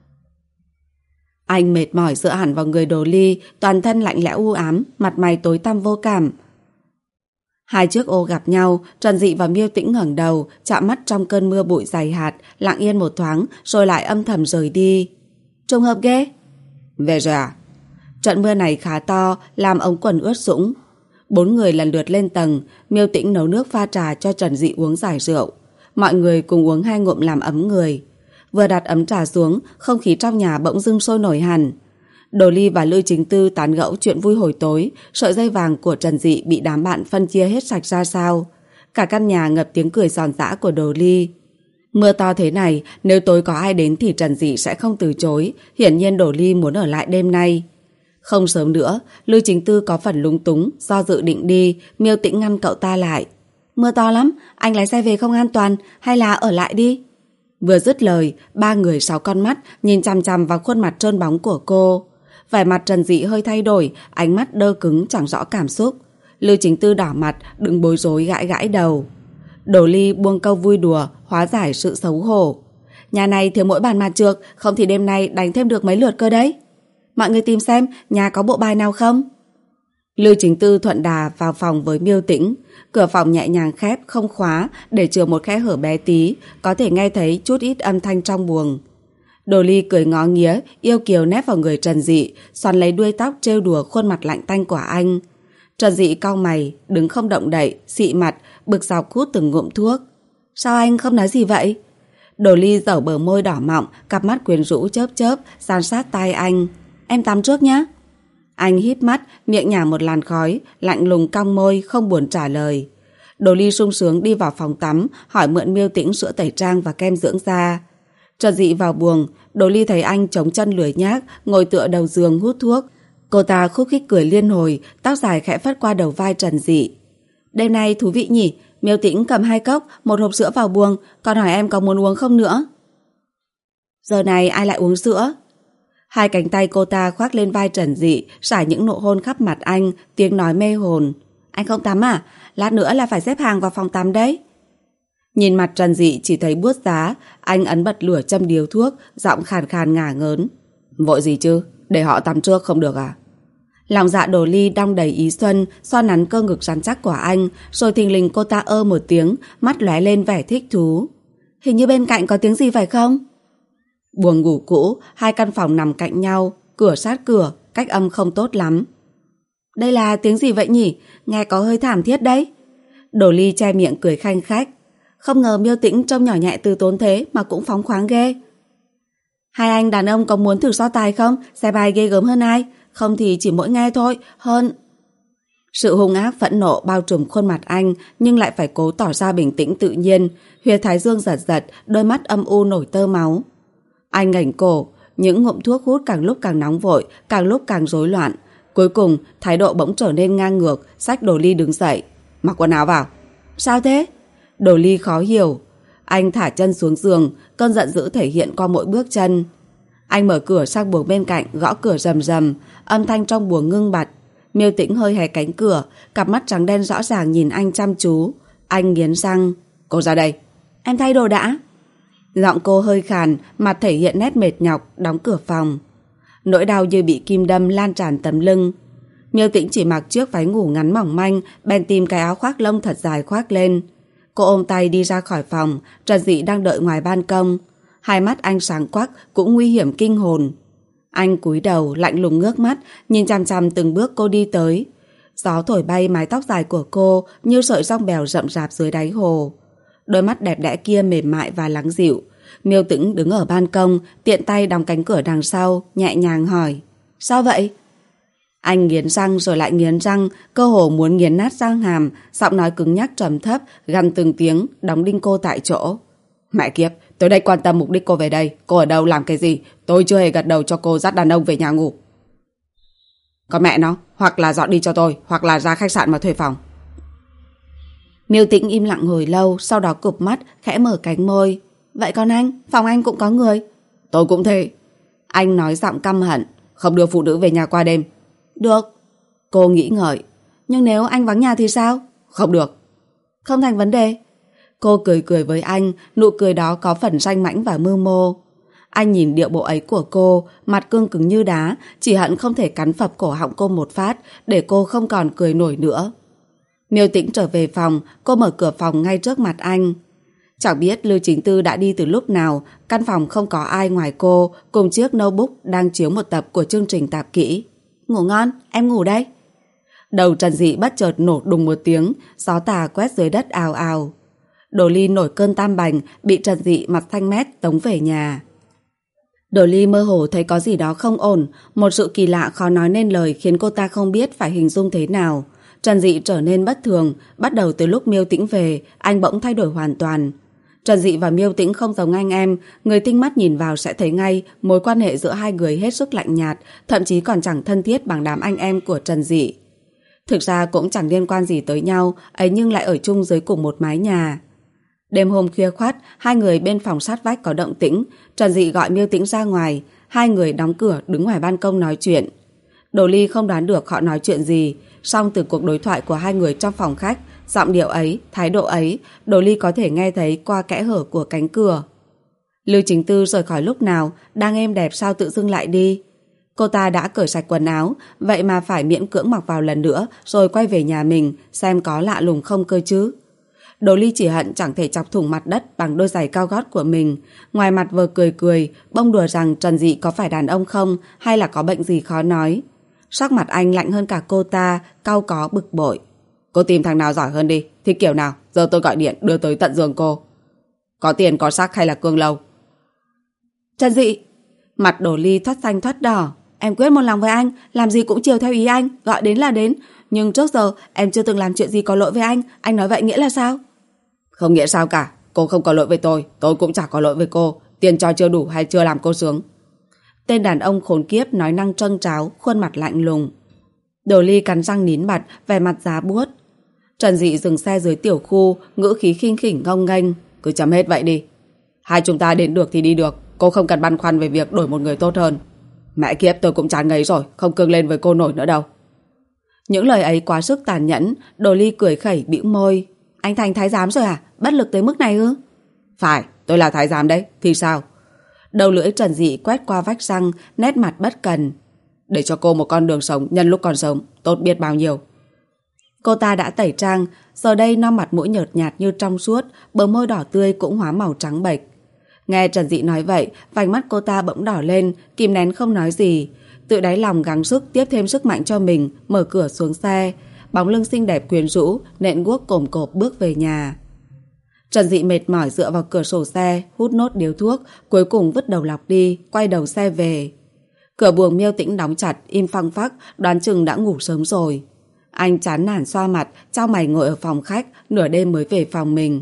Anh mệt mỏi dựa hẳn vào người Đồ Ly, toàn thân lạnh lẽo u ám, mặt mày tối tăm vô cảm. Hai chiếc ô gặp nhau, Trần Dị và Miêu Tĩnh ngẩng đầu, chạm mắt trong cơn mưa bụi dày hạt, lặng yên một thoáng, rồi lại âm thầm rời đi. Trùng hợp ghê. Về rồi à? Trận mưa này khá to, làm ống quần ướt sũng. 4 người lần lượt lên tầng, Miêu Tĩnh nấu nước pha trà cho Trần Dị uống giải rượu. Mọi người cùng uống 2 ngụm làm ấm người. Vừa đặt ấm trà xuống, không khí trong nhà bỗng dưng sôi nổi hẳn. Đồ Ly và Lưu Chính Tư tán gẫu chuyện vui hồi tối, sợi dây vàng của Trần Dị bị đám bạn phân chia hết sạch ra sao. Cả căn nhà ngập tiếng cười giòn giã của Đồ Ly. Mưa to thế này, nếu tối có ai đến thì Trần Dị sẽ không từ chối, hiển nhiên Đồ Ly muốn ở lại đêm nay. Không sớm nữa, Lưu Chính Tư có phần lúng túng, do dự định đi, Miêu Tĩnh ngăn cậu ta lại. Mưa to lắm, anh lái xe về không an toàn, hay là ở lại đi? Vừa dứt lời, 3 người 6 con mắt nhìn chằm chằm vào khuôn mặt trơn bóng của cô. Vẻ mặt Trần Dị hơi thay đổi, ánh mắt đơ cứng chẳng rõ cảm xúc. Lưu Chính Tư đỏ mặt, đứng bối rối gãi gãi đầu. Đồ Ly buông câu vui đùa, hóa giải sự xấu hổ. Nhà này thiếu mỗi bàn mặt trược, không thì đêm nay đánh thêm được mấy lượt cơ đấy. Mọi người tìm xem nhà có bộ bài nào không? Lưu Chính Tư thuận đà vào phòng với Miêu Tĩnh. Cửa phòng nhẹ nhàng khép, không khóa, để chừa một khe hở bé tí, có thể nghe thấy chút ít âm thanh trong buồng. Đồ Ly cười ngó nghía, yêu kiều nép vào người Trần Dị, xoắn lấy đuôi tóc trêu đùa khuôn mặt lạnh tanh của anh. Trần Dị cau mày, đứng không động đậy, xị mặt, bực dọc hút từng ngụm thuốc. Sao anh không nói gì vậy? Đồ Ly dẩu bờ môi đỏ mọng, cặp mắt quyến rũ chớp chớp, san sát tai anh. Em tắm trước nhé. Anh híp mắt, miệng nhả một làn khói, lạnh lùng cong môi, không buồn trả lời. Đồ Ly sung sướng đi vào phòng tắm, hỏi mượn Miêu Tĩnh sữa tẩy trang và kem dưỡng da. Trần Dị vào buồng, Đồ Ly thấy anh chống chân lười nhác, ngồi tựa đầu giường hút thuốc. Cô ta khúc khích cười liên hồi, tóc dài khẽ phất qua đầu vai Trần Dị. Đêm nay thú vị nhỉ, Miêu Tĩnh cầm 2 cốc, 1 hộp sữa vào buồng, còn hỏi em có muốn uống không nữa. Giờ này ai lại uống sữa? Hai cánh tay cô ta khoác lên vai Trần Dị, xả những nụ hôn khắp mặt anh, tiếng nói mê hồn. Anh không tắm à? Lát nữa là phải xếp hàng vào phòng tắm đấy. Nhìn mặt Trần Dị chỉ thấy buốt giá, anh ấn bật lửa châm điếu thuốc, giọng khàn khàn ngả ngớn. Vội gì chứ, để họ tắm trước không được à? Lòng dạ Đồ Ly đong đầy ý xuân, xoa nắn cơ ngực rắn chắc của anh, rồi thình lình cô ta ơ một tiếng, mắt lóe lên vẻ thích thú. Hình như bên cạnh có tiếng gì phải không? Buồng ngủ cũ, 2 căn phòng nằm cạnh nhau, cửa sát cửa, cách âm không tốt lắm. Đây là tiếng gì vậy nhỉ? Nghe có hơi thảm thiết đấy. Đồ Ly che miệng cười khanh khách. Không ngờ Miêu Tĩnh trông nhỏ nhẹ từ tốn thế mà cũng phóng khoáng ghê. Hai anh đàn ông có muốn thử so tài không? Xem ai ghê gớm hơn ai? Không thì chỉ mỗi nghe thôi, hơn... Sự hung ác phẫn nộ bao trùm khuôn mặt anh, nhưng lại phải cố tỏ ra bình tĩnh tự nhiên. Huyệt thái dương giật giật, đôi mắt âm u nổi tơ máu. Anh ngẩng cổ, những ngụm thuốc hút càng lúc càng nóng vội, càng lúc càng rối loạn. Cuối cùng, thái độ bỗng trở nên ngang ngược, xách Đồ Ly đứng dậy. Mặc quần áo vào. Sao thế? Đồ Ly khó hiểu. Anh thả chân xuống giường, cơn giận dữ thể hiện qua mỗi bước chân. Anh mở cửa sang buồng bên cạnh, gõ cửa rầm rầm, âm thanh trong buồng ngưng bặt. Miêu Tĩnh hơi hé cánh cửa, cặp mắt trắng đen rõ ràng nhìn anh chăm chú. Anh nghiến răng. Cô ra đây. Em thay đồ đã. Giọng cô hơi khàn, mặt thể hiện nét mệt nhọc, đóng cửa phòng. Nỗi đau như bị kim đâm lan tràn tấm lưng. Miêu Tĩnh chỉ mặc chiếc váy ngủ ngắn mỏng manh, bèn tìm cái áo khoác lông thật dài khoác lên. Cô ôm tay đi ra khỏi phòng, Trần Dị đang đợi ngoài ban công. Hai mắt anh sáng quắc, cũng nguy hiểm kinh hồn. Anh cúi đầu, lạnh lùng ngước mắt, nhìn chằm chằm từng bước cô đi tới. Gió thổi bay mái tóc dài của cô như sợi rong bèo rậm rạp dưới đáy hồ. Đôi mắt đẹp đẽ kia mềm mại và lắng dịu. Miêu Tĩnh đứng ở ban công, tiện tay đóng cánh cửa đằng sau, nhẹ nhàng hỏi. Sao vậy? Anh nghiến răng rồi lại nghiến răng, cơ hồ muốn nghiến nát răng hàm, giọng nói cứng nhắc trầm thấp, gằn từng tiếng, đóng đinh cô tại chỗ. Mẹ kiếp, tôi đây quan tâm mục đích cô về đây. Cô ở đâu làm cái gì? Tôi chưa hề gật đầu cho cô dắt đàn ông về nhà ngủ. Còn mẹ nó, hoặc là dọn đi cho tôi, hoặc là ra khách sạn mà thuê phòng. Miêu Tĩnh im lặng hồi lâu, sau đó cụp mắt, khẽ mở cánh môi. Vậy còn anh, phòng anh cũng có người. Tôi cũng thế. Anh nói giọng căm hận. Không đưa phụ nữ về nhà qua đêm. Được. Cô nghĩ ngợi. Nhưng nếu anh vắng nhà thì sao? Không được. Không thành vấn đề. Cô cười cười với anh, nụ cười đó có phần ranh mãnh và mưu mô. Anh nhìn điệu bộ ấy của cô, mặt cương cứng như đá, chỉ hận không thể cắn phập cổ họng cô một phát, để cô không còn cười nổi nữa. Miêu Tĩnh trở về phòng, cô mở cửa phòng ngay trước mặt anh. Chẳng biết Lưu Chính Tư đã đi từ lúc nào, căn phòng không có ai ngoài cô, cùng chiếc notebook đang chiếu một tập của chương trình tạp kỹ. Ngủ ngon, em ngủ đây. Đầu Trần Dị bất chợt nổ đùng một tiếng, gió tà quét dưới đất ào ào. Đồ Ly nổi cơn tam bành, bị Trần Dị mặt xanh mét tống về nhà. Đồ Ly mơ hồ thấy có gì đó không ổn, một sự kỳ lạ khó nói nên lời khiến cô ta không biết phải hình dung thế nào. Trần Dị trở nên bất thường, bắt đầu từ lúc Miêu Tĩnh về, anh bỗng thay đổi hoàn toàn. Trần Dị và Miêu Tĩnh không giống anh em, người tinh mắt nhìn vào sẽ thấy ngay mối quan hệ giữa hai người hết sức lạnh nhạt, thậm chí còn chẳng thân thiết bằng đám anh em của Trần Dị. Thực ra cũng chẳng liên quan gì tới nhau, ấy nhưng lại ở chung dưới cùng một mái nhà. Đêm hôm khuya khoắt, hai người bên phòng sát vách có động tĩnh, Trần Dị gọi Miêu Tĩnh ra ngoài, hai người đóng cửa đứng ngoài ban công nói chuyện. Đồ Ly không đoán được họ nói chuyện gì, song từ cuộc đối thoại của hai người trong phòng khách, giọng điệu ấy, thái độ ấy, Đồ Ly có thể nghe thấy qua kẽ hở của cánh cửa. Lưu Chính Tư rời khỏi lúc nào, đang êm đẹp sao tự dưng lại đi. Cô ta đã cởi sạch quần áo, vậy mà phải miễn cưỡng mặc vào lần nữa rồi quay về nhà mình, xem có lạ lùng không cơ chứ. Đồ Ly chỉ hận chẳng thể chọc thủng mặt đất bằng đôi giày cao gót của mình. Ngoài mặt vừa cười cười, bông đùa rằng Trần Dị có phải đàn ông không, hay là có bệnh gì khó nói. Sắc mặt anh lạnh hơn cả cô ta, cau có bực bội. Cô tìm thằng nào giỏi hơn đi, thì kiểu nào, giờ tôi gọi điện đưa tới tận giường cô. Có tiền có sắc hay là cương lâu? Trần Dị, mặt Đồ Ly thoát xanh thoát đỏ. Em quyết một lòng với anh, làm gì cũng chiều theo ý anh, gọi đến là đến. nhưng trước giờ em chưa từng làm chuyện gì có lỗi với anh nói vậy nghĩa là sao? Không nghĩa sao cả, cô không có lỗi với tôi cũng chả có lỗi với cô. Tiền cho chưa đủ hay chưa làm cô sướng? Tên đàn ông khốn kiếp nói năng trâng tráo, khuôn mặt lạnh lùng. Đồ Ly cắn răng nín bặt, vẻ mặt giá buốt. Trần Dị dừng xe dưới tiểu khu, ngữ khí khinh khỉnh ngông nghênh. Cứ chấm hết vậy đi. Hai chúng ta đến được thì đi được, cô không cần băn khoăn về việc đổi một người tốt hơn. Mẹ kiếp, tôi cũng chán ngấy rồi, không cương lên với cô nổi nữa đâu. Những lời ấy quá sức tàn nhẫn. Đồ Ly cười khẩy bĩu môi. Anh thành thái giám rồi à? Bất lực tới mức này ư? Phải, tôi là thái giám đấy, thì sao? Đầu lưỡi Trần Dị quét qua vách răng, nét mặt bất cần. Để cho cô một con đường sống nhân lúc còn sống, tốt biết bao nhiêu. Cô ta đã tẩy trang, giờ đây no mặt mũi nhợt nhạt như trong suốt, bờ môi đỏ tươi cũng hóa màu trắng bệch. Nghe Trần Dị nói vậy, vành mắt cô ta bỗng đỏ lên, kìm nén không nói gì. Tự đáy lòng gắng sức tiếp thêm sức mạnh cho mình, mở cửa xuống xe. Bóng lưng xinh đẹp quyến rũ, nện guốc cồm cộp bước về nhà. Trần Dị mệt mỏi dựa vào cửa sổ xe, hút nốt điếu thuốc, cuối cùng vứt đầu lọc đi, quay đầu xe về. Cửa buồng Miêu Tĩnh đóng chặt, im phăng phắc, đoán chừng đã ngủ sớm rồi. Anh chán nản xoa mặt, chau mày ngồi ở phòng khách, nửa đêm mới về phòng mình.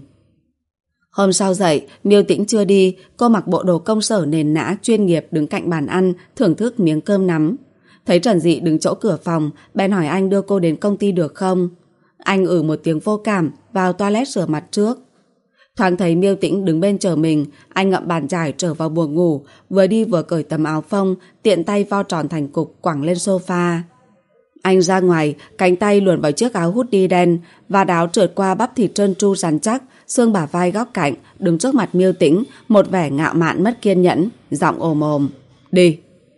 Hôm sau dậy, Miêu Tĩnh chưa đi, cô mặc bộ đồ công sở nền nã chuyên nghiệp đứng cạnh bàn ăn, thưởng thức miếng cơm nắm. Thấy Trần Dị đứng chỗ cửa phòng, bèn hỏi anh đưa cô đến công ty được không. Anh một tiếng vô cảm, vào toilet rửa mặt trước. Thoáng thấy Miêu Tĩnh đứng bên chờ mình, anh ngậm bàn chải trở vào buồng ngủ, vừa đi vừa cởi tấm áo phông, tiện tay vo tròn thành cục quẳng lên sofa. Anh ra ngoài, cánh tay luồn vào chiếc áo hoodie đen, và áo trượt qua bắp thịt trơn tru rắn chắc, xương bả vai góc cạnh, đứng trước mặt Miêu Tĩnh, một vẻ ngạo mạn mất kiên nhẫn, giọng ồm ồm. Đi.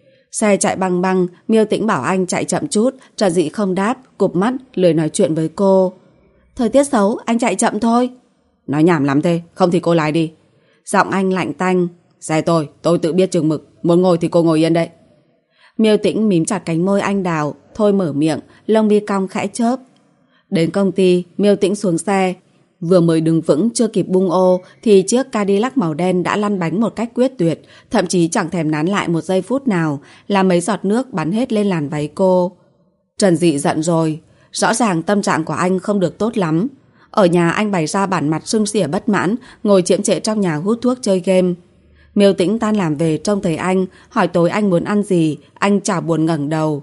Xe chạy băng băng, Miêu Tĩnh bảo anh chạy chậm chút, Trần Dị không đáp, cụp mắt, lười nói chuyện với cô. Thời tiết xấu, anh chạy chậm thôi. Nói nhảm lắm thế, không thì cô lái đi. Giọng anh lạnh tanh. Xe tôi tự biết chừng mực, muốn ngồi thì cô ngồi yên đấy. Miêu Tĩnh mím chặt cánh môi anh đào, thôi mở miệng, lông mi cong khẽ chớp. Đến công ty, Miêu Tĩnh xuống xe. Vừa mới đứng vững chưa kịp bung ô thì chiếc Cadillac màu đen đã lăn bánh một cách quyết tuyệt, thậm chí chẳng thèm nán lại một giây phút nào, làm mấy giọt nước bắn hết lên làn váy cô. Trần Dị giận rồi, rõ ràng tâm trạng của anh không được tốt lắm. Ở nhà anh bày ra bản mặt sưng xỉa bất mãn, ngồi chiếm trệ trong nhà hút thuốc chơi game. Miêu Tĩnh tan làm về trông thấy anh, hỏi tối anh muốn ăn gì, anh chả buồn ngẩng đầu.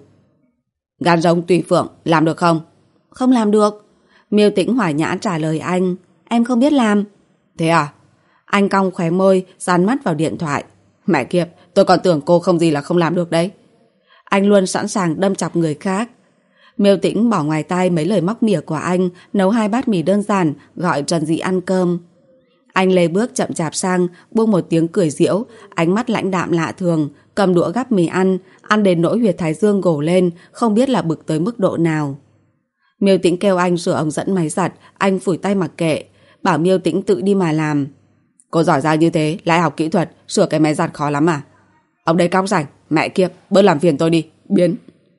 Gan rồng tùy phượng, làm được không? Không làm được. Miêu Tĩnh hòa nhã trả lời anh. Em không biết làm. Thế à? Anh cong khóe môi, dán mắt vào điện thoại. Mẹ kiếp, tôi còn tưởng cô không gì là không làm được đấy. Anh luôn sẵn sàng đâm chọc người khác. Miêu Tĩnh bỏ ngoài tai mấy lời móc mỉa của anh, nấu 2 bát mì đơn giản, gọi Trần Dị ăn cơm. Anh lê bước chậm chạp sang, buông một tiếng cười giễu, ánh mắt lãnh đạm lạ thường, cầm đũa gắp mì ăn đến nỗi huyệt thái dương gổ lên, không biết là bực tới mức độ nào. Miêu Tĩnh kêu anh rửa ống dẫn máy giặt, anh phủi tay mặc kệ, bảo Miêu Tĩnh tự đi mà làm. Cô giỏi ra như thế, lại học kỹ thuật, sửa cái máy giặt khó lắm à? Ông đây cóc rảnh, mẹ kiếp, bớt làm phiền tôi đi, biến.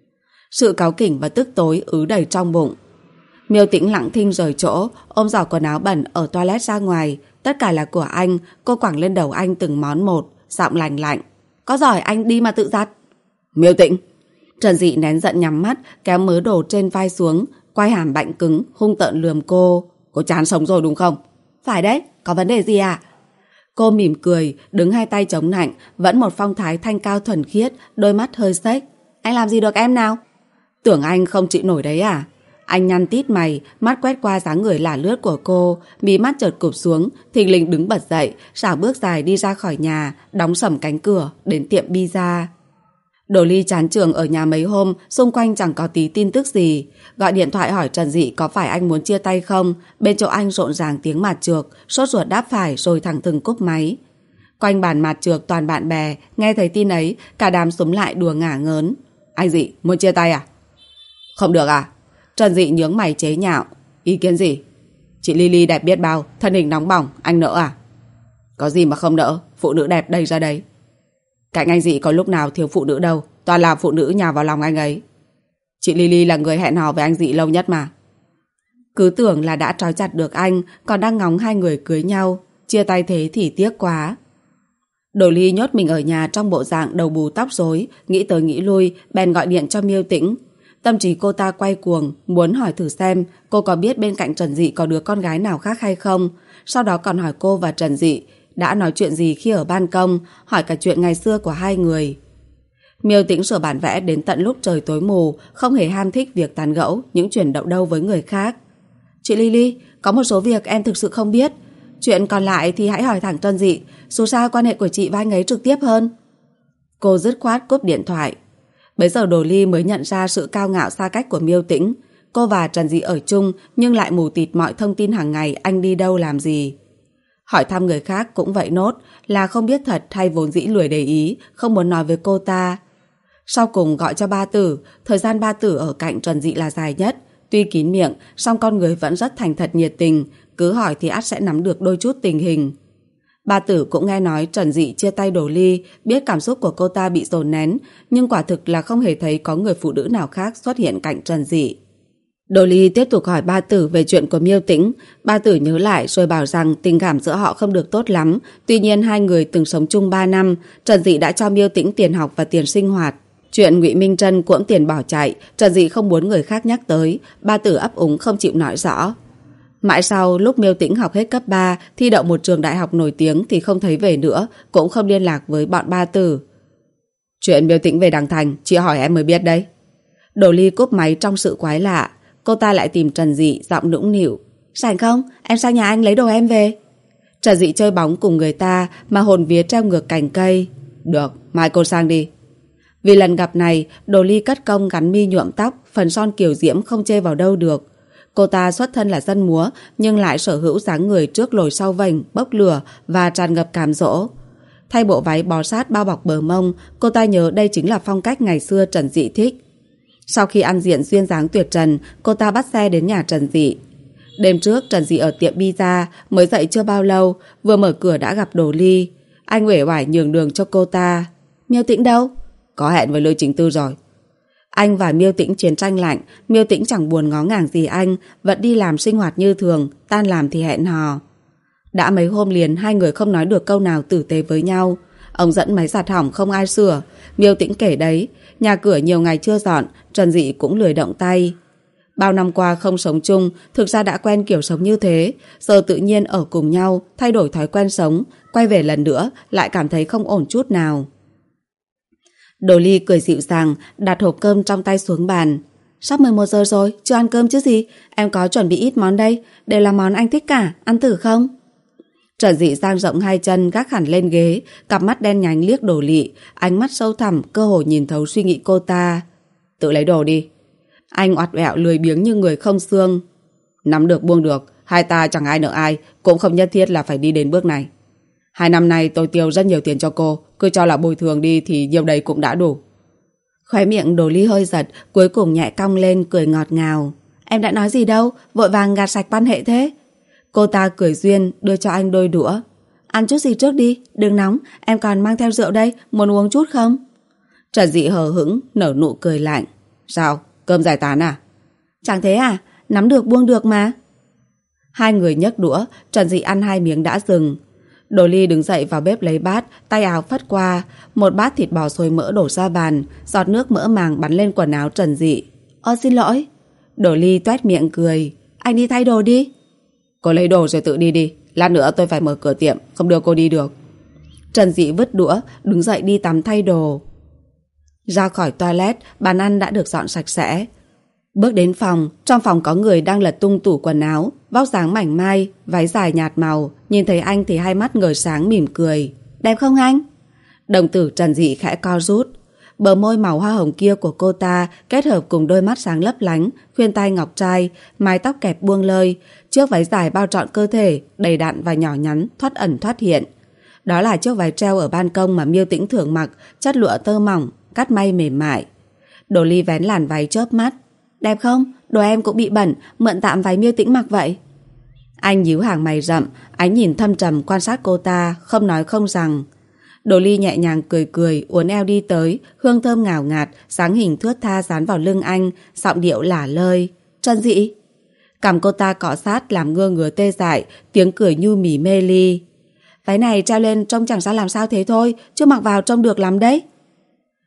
Sự cáu kỉnh và tức tối ứ đầy trong bụng. Miêu Tĩnh lặng thinh rời chỗ, ôm giỏ quần áo bẩn ở toilet ra ngoài, tất cả là của anh, cô quẳng lên đầu anh từng món một, giọng lành lạnh. Có giỏi anh đi mà tự giặt. Miêu Tĩnh. Trần Dị nén giận nhắm mắt, kéo mớ đồ trên vai xuống, quay hàm bạnh cứng, hung tợn lườm cô. Cô chán sống rồi đúng không? Phải đấy, có vấn đề gì à? Cô mỉm cười, đứng 2 tay chống nạnh, vẫn một phong thái thanh cao thuần khiết, đôi mắt hơi xếch. Anh làm gì được em nào? Tưởng anh không chịu nổi đấy à? Anh nhăn tít mày, mắt quét qua dáng người lả lướt của cô, mí mắt chợt cụp xuống, thình lình đứng bật dậy, xảo bước dài đi ra khỏi nhà, đóng sầm cánh cửa, đến tiệm pizza. Đồ Ly chán trường ở nhà mấy hôm, xung quanh chẳng có tí tin tức gì. Gọi điện thoại hỏi Trần Dị có phải anh muốn chia tay không, bên chỗ anh rộn ràng tiếng mạt trược, sốt ruột đáp phải rồi thẳng thừng cúp máy. Quanh bàn mạt trược toàn bạn bè, nghe thấy tin ấy, cả đám xúm lại đùa ngả ngớn. Anh Dị, muốn chia tay à? Không được à? Trần Dị nhướng mày chế nhạo. Ý kiến gì? Chị Lily đẹp biết bao, thân hình nóng bỏng, anh nỡ à? Có gì mà không nỡ, phụ nữ đẹp đầy ra đấy. Cạnh anh Dị có lúc nào thiếu phụ nữ đâu, toàn là phụ nữ nhào vào lòng anh ấy. Chị Lily là người hẹn hò với anh Dị lâu nhất mà. Cứ tưởng là đã trói chặt được anh, còn đang ngóng 2 người cưới nhau. Chia tay thế thì tiếc quá. Đồ Ly nhốt mình ở nhà trong bộ dạng đầu bù tóc rối, nghĩ tới nghĩ lui, bèn gọi điện cho Miêu Tĩnh. Tâm trí cô ta quay cuồng, muốn hỏi thử xem cô có biết bên cạnh Trần Dị có đứa con gái nào khác hay không. Sau đó còn hỏi cô và Trần Dị đã nói chuyện gì khi ở ban công, hỏi cả chuyện ngày xưa của hai người. Miêu Tĩnh sửa bản vẽ đến tận lúc trời tối mù, không hề ham thích việc tán gẫu những chuyện đậu đâu với người khác. Chị Lily, có một số việc em thực sự không biết. Chuyện còn lại thì hãy hỏi thẳng Trần Dị, dù sao quan hệ của chị và anh ấy trực tiếp hơn. Cô dứt khoát cúp điện thoại. Bấy giờ Đồ Ly mới nhận ra sự cao ngạo xa cách của Miêu Tĩnh. Cô và Trần Dị ở chung nhưng lại mù tịt mọi thông tin hàng ngày anh đi đâu làm gì. Hỏi thăm người khác cũng vậy nốt, là không biết thật hay vốn dĩ lười để ý, không muốn nói với cô ta. Sau cùng gọi cho Ba Tử, thời gian Ba Tử ở cạnh Trần Dị là dài nhất. Tuy kín miệng, song con người vẫn rất thành thật nhiệt tình, cứ hỏi thì ắt sẽ nắm được đôi chút tình hình. Ba Tử cũng nghe nói Trần Dị chia tay Đồ Ly, biết cảm xúc của cô ta bị dồn nén, nhưng quả thực là không hề thấy có người phụ nữ nào khác xuất hiện cạnh Trần Dị. Đồ Ly tiếp tục hỏi Ba Tử về chuyện của Miêu Tĩnh. Ba Tử nhớ lại rồi bảo rằng tình cảm giữa họ không được tốt lắm. Tuy nhiên hai người từng sống chung 3 năm, Trần Dị đã cho Miêu Tĩnh tiền học và tiền sinh hoạt. Chuyện Ngụy Minh Trân cuỗm tiền bỏ chạy, Trần Dị không muốn người khác nhắc tới. Ba Tử ấp úng không chịu nói rõ. Mãi sau lúc Miêu Tĩnh học hết cấp 3, thi đậu một trường đại học nổi tiếng thì không thấy về nữa, cũng không liên lạc với bọn Ba Tử. Chuyện Miêu Tĩnh về Đằng Thành, chị hỏi em mới biết đấy. Đồ Ly cúp máy trong sự quái lạ. Cô ta lại tìm Trần Dị, giọng nũng nịu. Rảnh không? Em sang nhà anh lấy đồ em về. Trần Dị chơi bóng cùng người ta mà hồn vía treo ngược cành cây. Được, mai cô sang đi. Vì lần gặp này, Đồ Ly cất công gắn mi nhuộm tóc, phần son kiều diễm không chê vào đâu được. Cô ta xuất thân là dân múa, nhưng lại sở hữu dáng người trước lồi sau vành, bốc lửa và tràn ngập cám dỗ. Thay bộ váy bó sát bao bọc bờ mông, cô ta nhớ đây chính là phong cách ngày xưa Trần Dị thích. Sau khi ăn diện duyên dáng tuyệt trần, cô ta bắt xe đến nhà Trần Dị. Đêm trước Trần Dị ở tiệm pizza, mới dậy chưa bao lâu, vừa mở cửa đã gặp Đồ Ly. Anh uể oải nhường đường cho cô ta. Miêu Tĩnh đâu? Có hẹn với Lôi Chính Tư rồi. Anh và Miêu Tĩnh chiến tranh lạnh, Miêu Tĩnh chẳng buồn ngó ngàng gì anh, vẫn đi làm sinh hoạt như thường, tan làm thì hẹn hò. Đã mấy hôm liền hai người không nói được câu nào tử tế với nhau. Ông dẫn máy giặt hỏng không ai sửa, Miêu Tĩnh kể đấy, nhà cửa nhiều ngày chưa dọn, Trần Dị cũng lười động tay. Bao năm qua không sống chung, thực ra đã quen kiểu sống như thế, giờ tự nhiên ở cùng nhau, thay đổi thói quen sống, quay về lần nữa lại cảm thấy không ổn chút nào. Đồ Ly cười dịu dàng, đặt hộp cơm trong tay xuống bàn. Sắp 11 giờ rồi, chưa ăn cơm chứ gì, em có chuẩn bị ít món đây, đều là món anh thích cả, ăn thử không? Trần Dị dang rộng hai chân gác hẳn lên ghế, cặp mắt đen nhánh liếc Đồ Ly, ánh mắt sâu thẳm, cơ hồ nhìn thấu suy nghĩ cô ta. Tự lấy đồ đi. Anh oặt ẹo lười biếng như người không xương. Nắm được buông được, hai ta chẳng ai nợ ai, cũng không nhất thiết là phải đi đến bước này. 2 năm nay tôi tiêu rất nhiều tiền cho cô, cứ cho là bồi thường đi thì nhiều đấy cũng đã đủ. Khóe miệng Đồ Ly hơi giật, cuối cùng nhẹ cong lên cười ngọt ngào. Em đã nói gì đâu, vội vàng gạt sạch quan hệ thế. Cô ta cười duyên, đưa cho anh đôi đũa. Ăn chút gì trước đi, đừng nóng, em còn mang theo rượu đây, muốn uống chút không? Trần Dị hờ hững, nở nụ cười lạnh. Sao, cơm giải tán à? Chẳng thế à, nắm được buông được mà. Hai người nhấc đũa, Trần Dị ăn 2 miếng đã dừng. Đồ Ly đứng dậy vào bếp lấy bát, tay áo phất qua, một bát thịt bò xôi mỡ đổ ra bàn, giọt nước mỡ màng bắn lên quần áo Trần Dị. Xin lỗi. Đồ Ly toét miệng cười. Anh đi thay đồ đi. Cô lấy đồ rồi tự đi đi, lát nữa tôi phải mở cửa tiệm, không đưa cô đi được. Trần Dị vứt đũa, đứng dậy đi tắm thay đồ. Ra khỏi toilet, bàn ăn đã được dọn sạch sẽ. Bước đến phòng, trong phòng có người đang lật tung tủ quần áo, vóc dáng mảnh mai, váy dài nhạt màu, nhìn thấy anh thì hai mắt ngời sáng mỉm cười. Đẹp không anh? Đồng tử Trần Dị khẽ co rút. Bờ môi màu hoa hồng kia của cô ta kết hợp cùng đôi mắt sáng lấp lánh, khuyên tai ngọc trai, mái tóc kẹp buông lơi, chiếc váy dài bao trọn cơ thể, đầy đặn và nhỏ nhắn, thoát ẩn thoát hiện. Đó là chiếc váy treo ở ban công mà Miêu Tĩnh thường mặc, chất lụa tơ mỏng, cắt may mềm mại. Đồ Ly vén làn váy chớp mắt. Đẹp không? Đồ em cũng bị bẩn, mượn tạm váy Miêu Tĩnh mặc vậy. Anh nhíu hàng mày rậm, ánh nhìn thâm trầm quan sát cô ta, không nói không rằng. Đồ Ly nhẹ nhàng cười cười, uốn eo đi tới, hương thơm ngào ngạt, dáng hình thướt tha dán vào lưng anh, giọng điệu lả lơi. Trần Dị. Cằm cô ta cọ sát làm ngơ ngứa tê dại, tiếng cười nhu mì mê ly. Váy này treo lên trông chẳng ra làm sao thế thôi, chứ mặc vào trông được lắm đấy.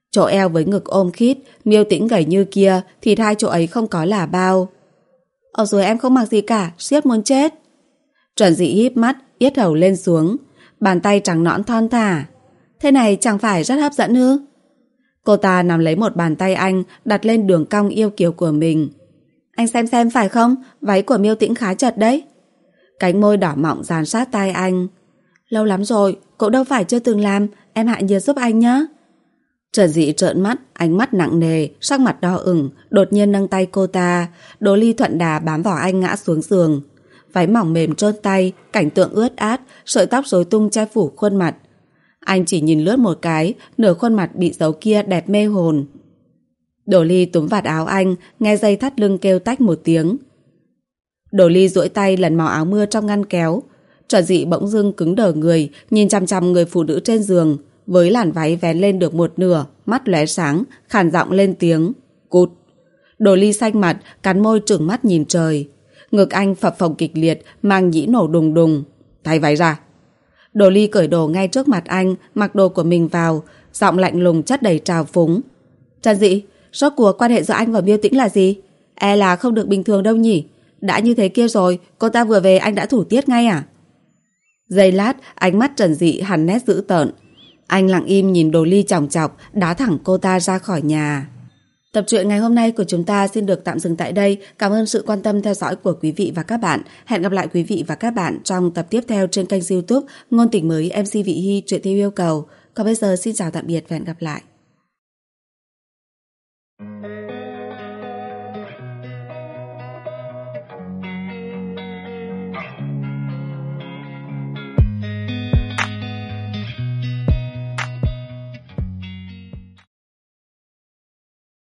Chỗ eo với ngực ôm khít, Miêu Tĩnh gầy như kia, thịt hai chỗ ấy không có là bao. Ở dưới em không mặc gì cả, siết muốn chết. Trần Dị híp mắt, yết hầu lên xuống, bàn tay trắng nõn thon thả. Thế này chẳng phải rất hấp dẫn ư? Cô ta nắm lấy một bàn tay anh, đặt lên đường cong yêu kiều của mình. Anh xem phải không? Váy của Miêu Tĩnh khá chật đấy. Cánh môi đỏ mọng dán sát tai anh. Lâu lắm rồi, cậu đâu phải chưa từng làm, em hạ nhiệt giúp anh nhé. Trần Dị trợn mắt, ánh mắt nặng nề, sắc mặt đỏ ửng, đột nhiên nâng tay cô ta. Đỗ Ly thuận đà bám vào anh ngã xuống giường. Váy mỏng mềm trơn tay, cảnh tượng ướt át, sợi tóc rối tung che phủ khuôn mặt. Anh chỉ nhìn lướt một cái, nửa khuôn mặt bị dấu kia đẹp mê hồn. Đỗ Ly túm vạt áo anh, nghe dây thắt lưng kêu tách một tiếng. Đỗ Ly duỗi tay lần màu áo mưa trong ngăn kéo. Trần Dị bỗng dưng cứng đờ người, nhìn chằm chằm người phụ nữ trên giường, với làn váy vén lên được một nửa, mắt lóe sáng, khàn giọng lên tiếng. Cút. Đỗ Ly xanh mặt, cắn môi trừng mắt nhìn trời. Ngực anh phập phồng kịch liệt, mang nhĩ nổ đùng đùng. Thay váy ra. Đỗ Ly cởi đồ ngay trước mặt anh, mặc đồ của mình vào, giọng lạnh lùng chất đầy trào phúng. Trần Dị, rốt cuộc quan hệ giữa anh và Miêu Tĩnh là gì? E là không được bình thường đâu nhỉ? Đã như thế kia rồi, cô ta vừa về anh đã thủ tiết ngay à? Giây lát, ánh mắt Trần Dị hằn nét dữ tợn. Anh lặng im nhìn Đỗ Ly chòng chọc, đá thẳng cô ta ra khỏi nhà. Tập truyện ngày hôm nay của chúng ta xin được tạm dừng tại đây. Cảm ơn sự quan tâm theo dõi của quý vị và các bạn. Hẹn gặp lại quý vị và các bạn trong tập tiếp theo trên kênh YouTube Ngôn Tình Mới MC Vị Hy truyện theo yêu cầu. Còn bây giờ xin chào tạm biệt và hẹn gặp lại.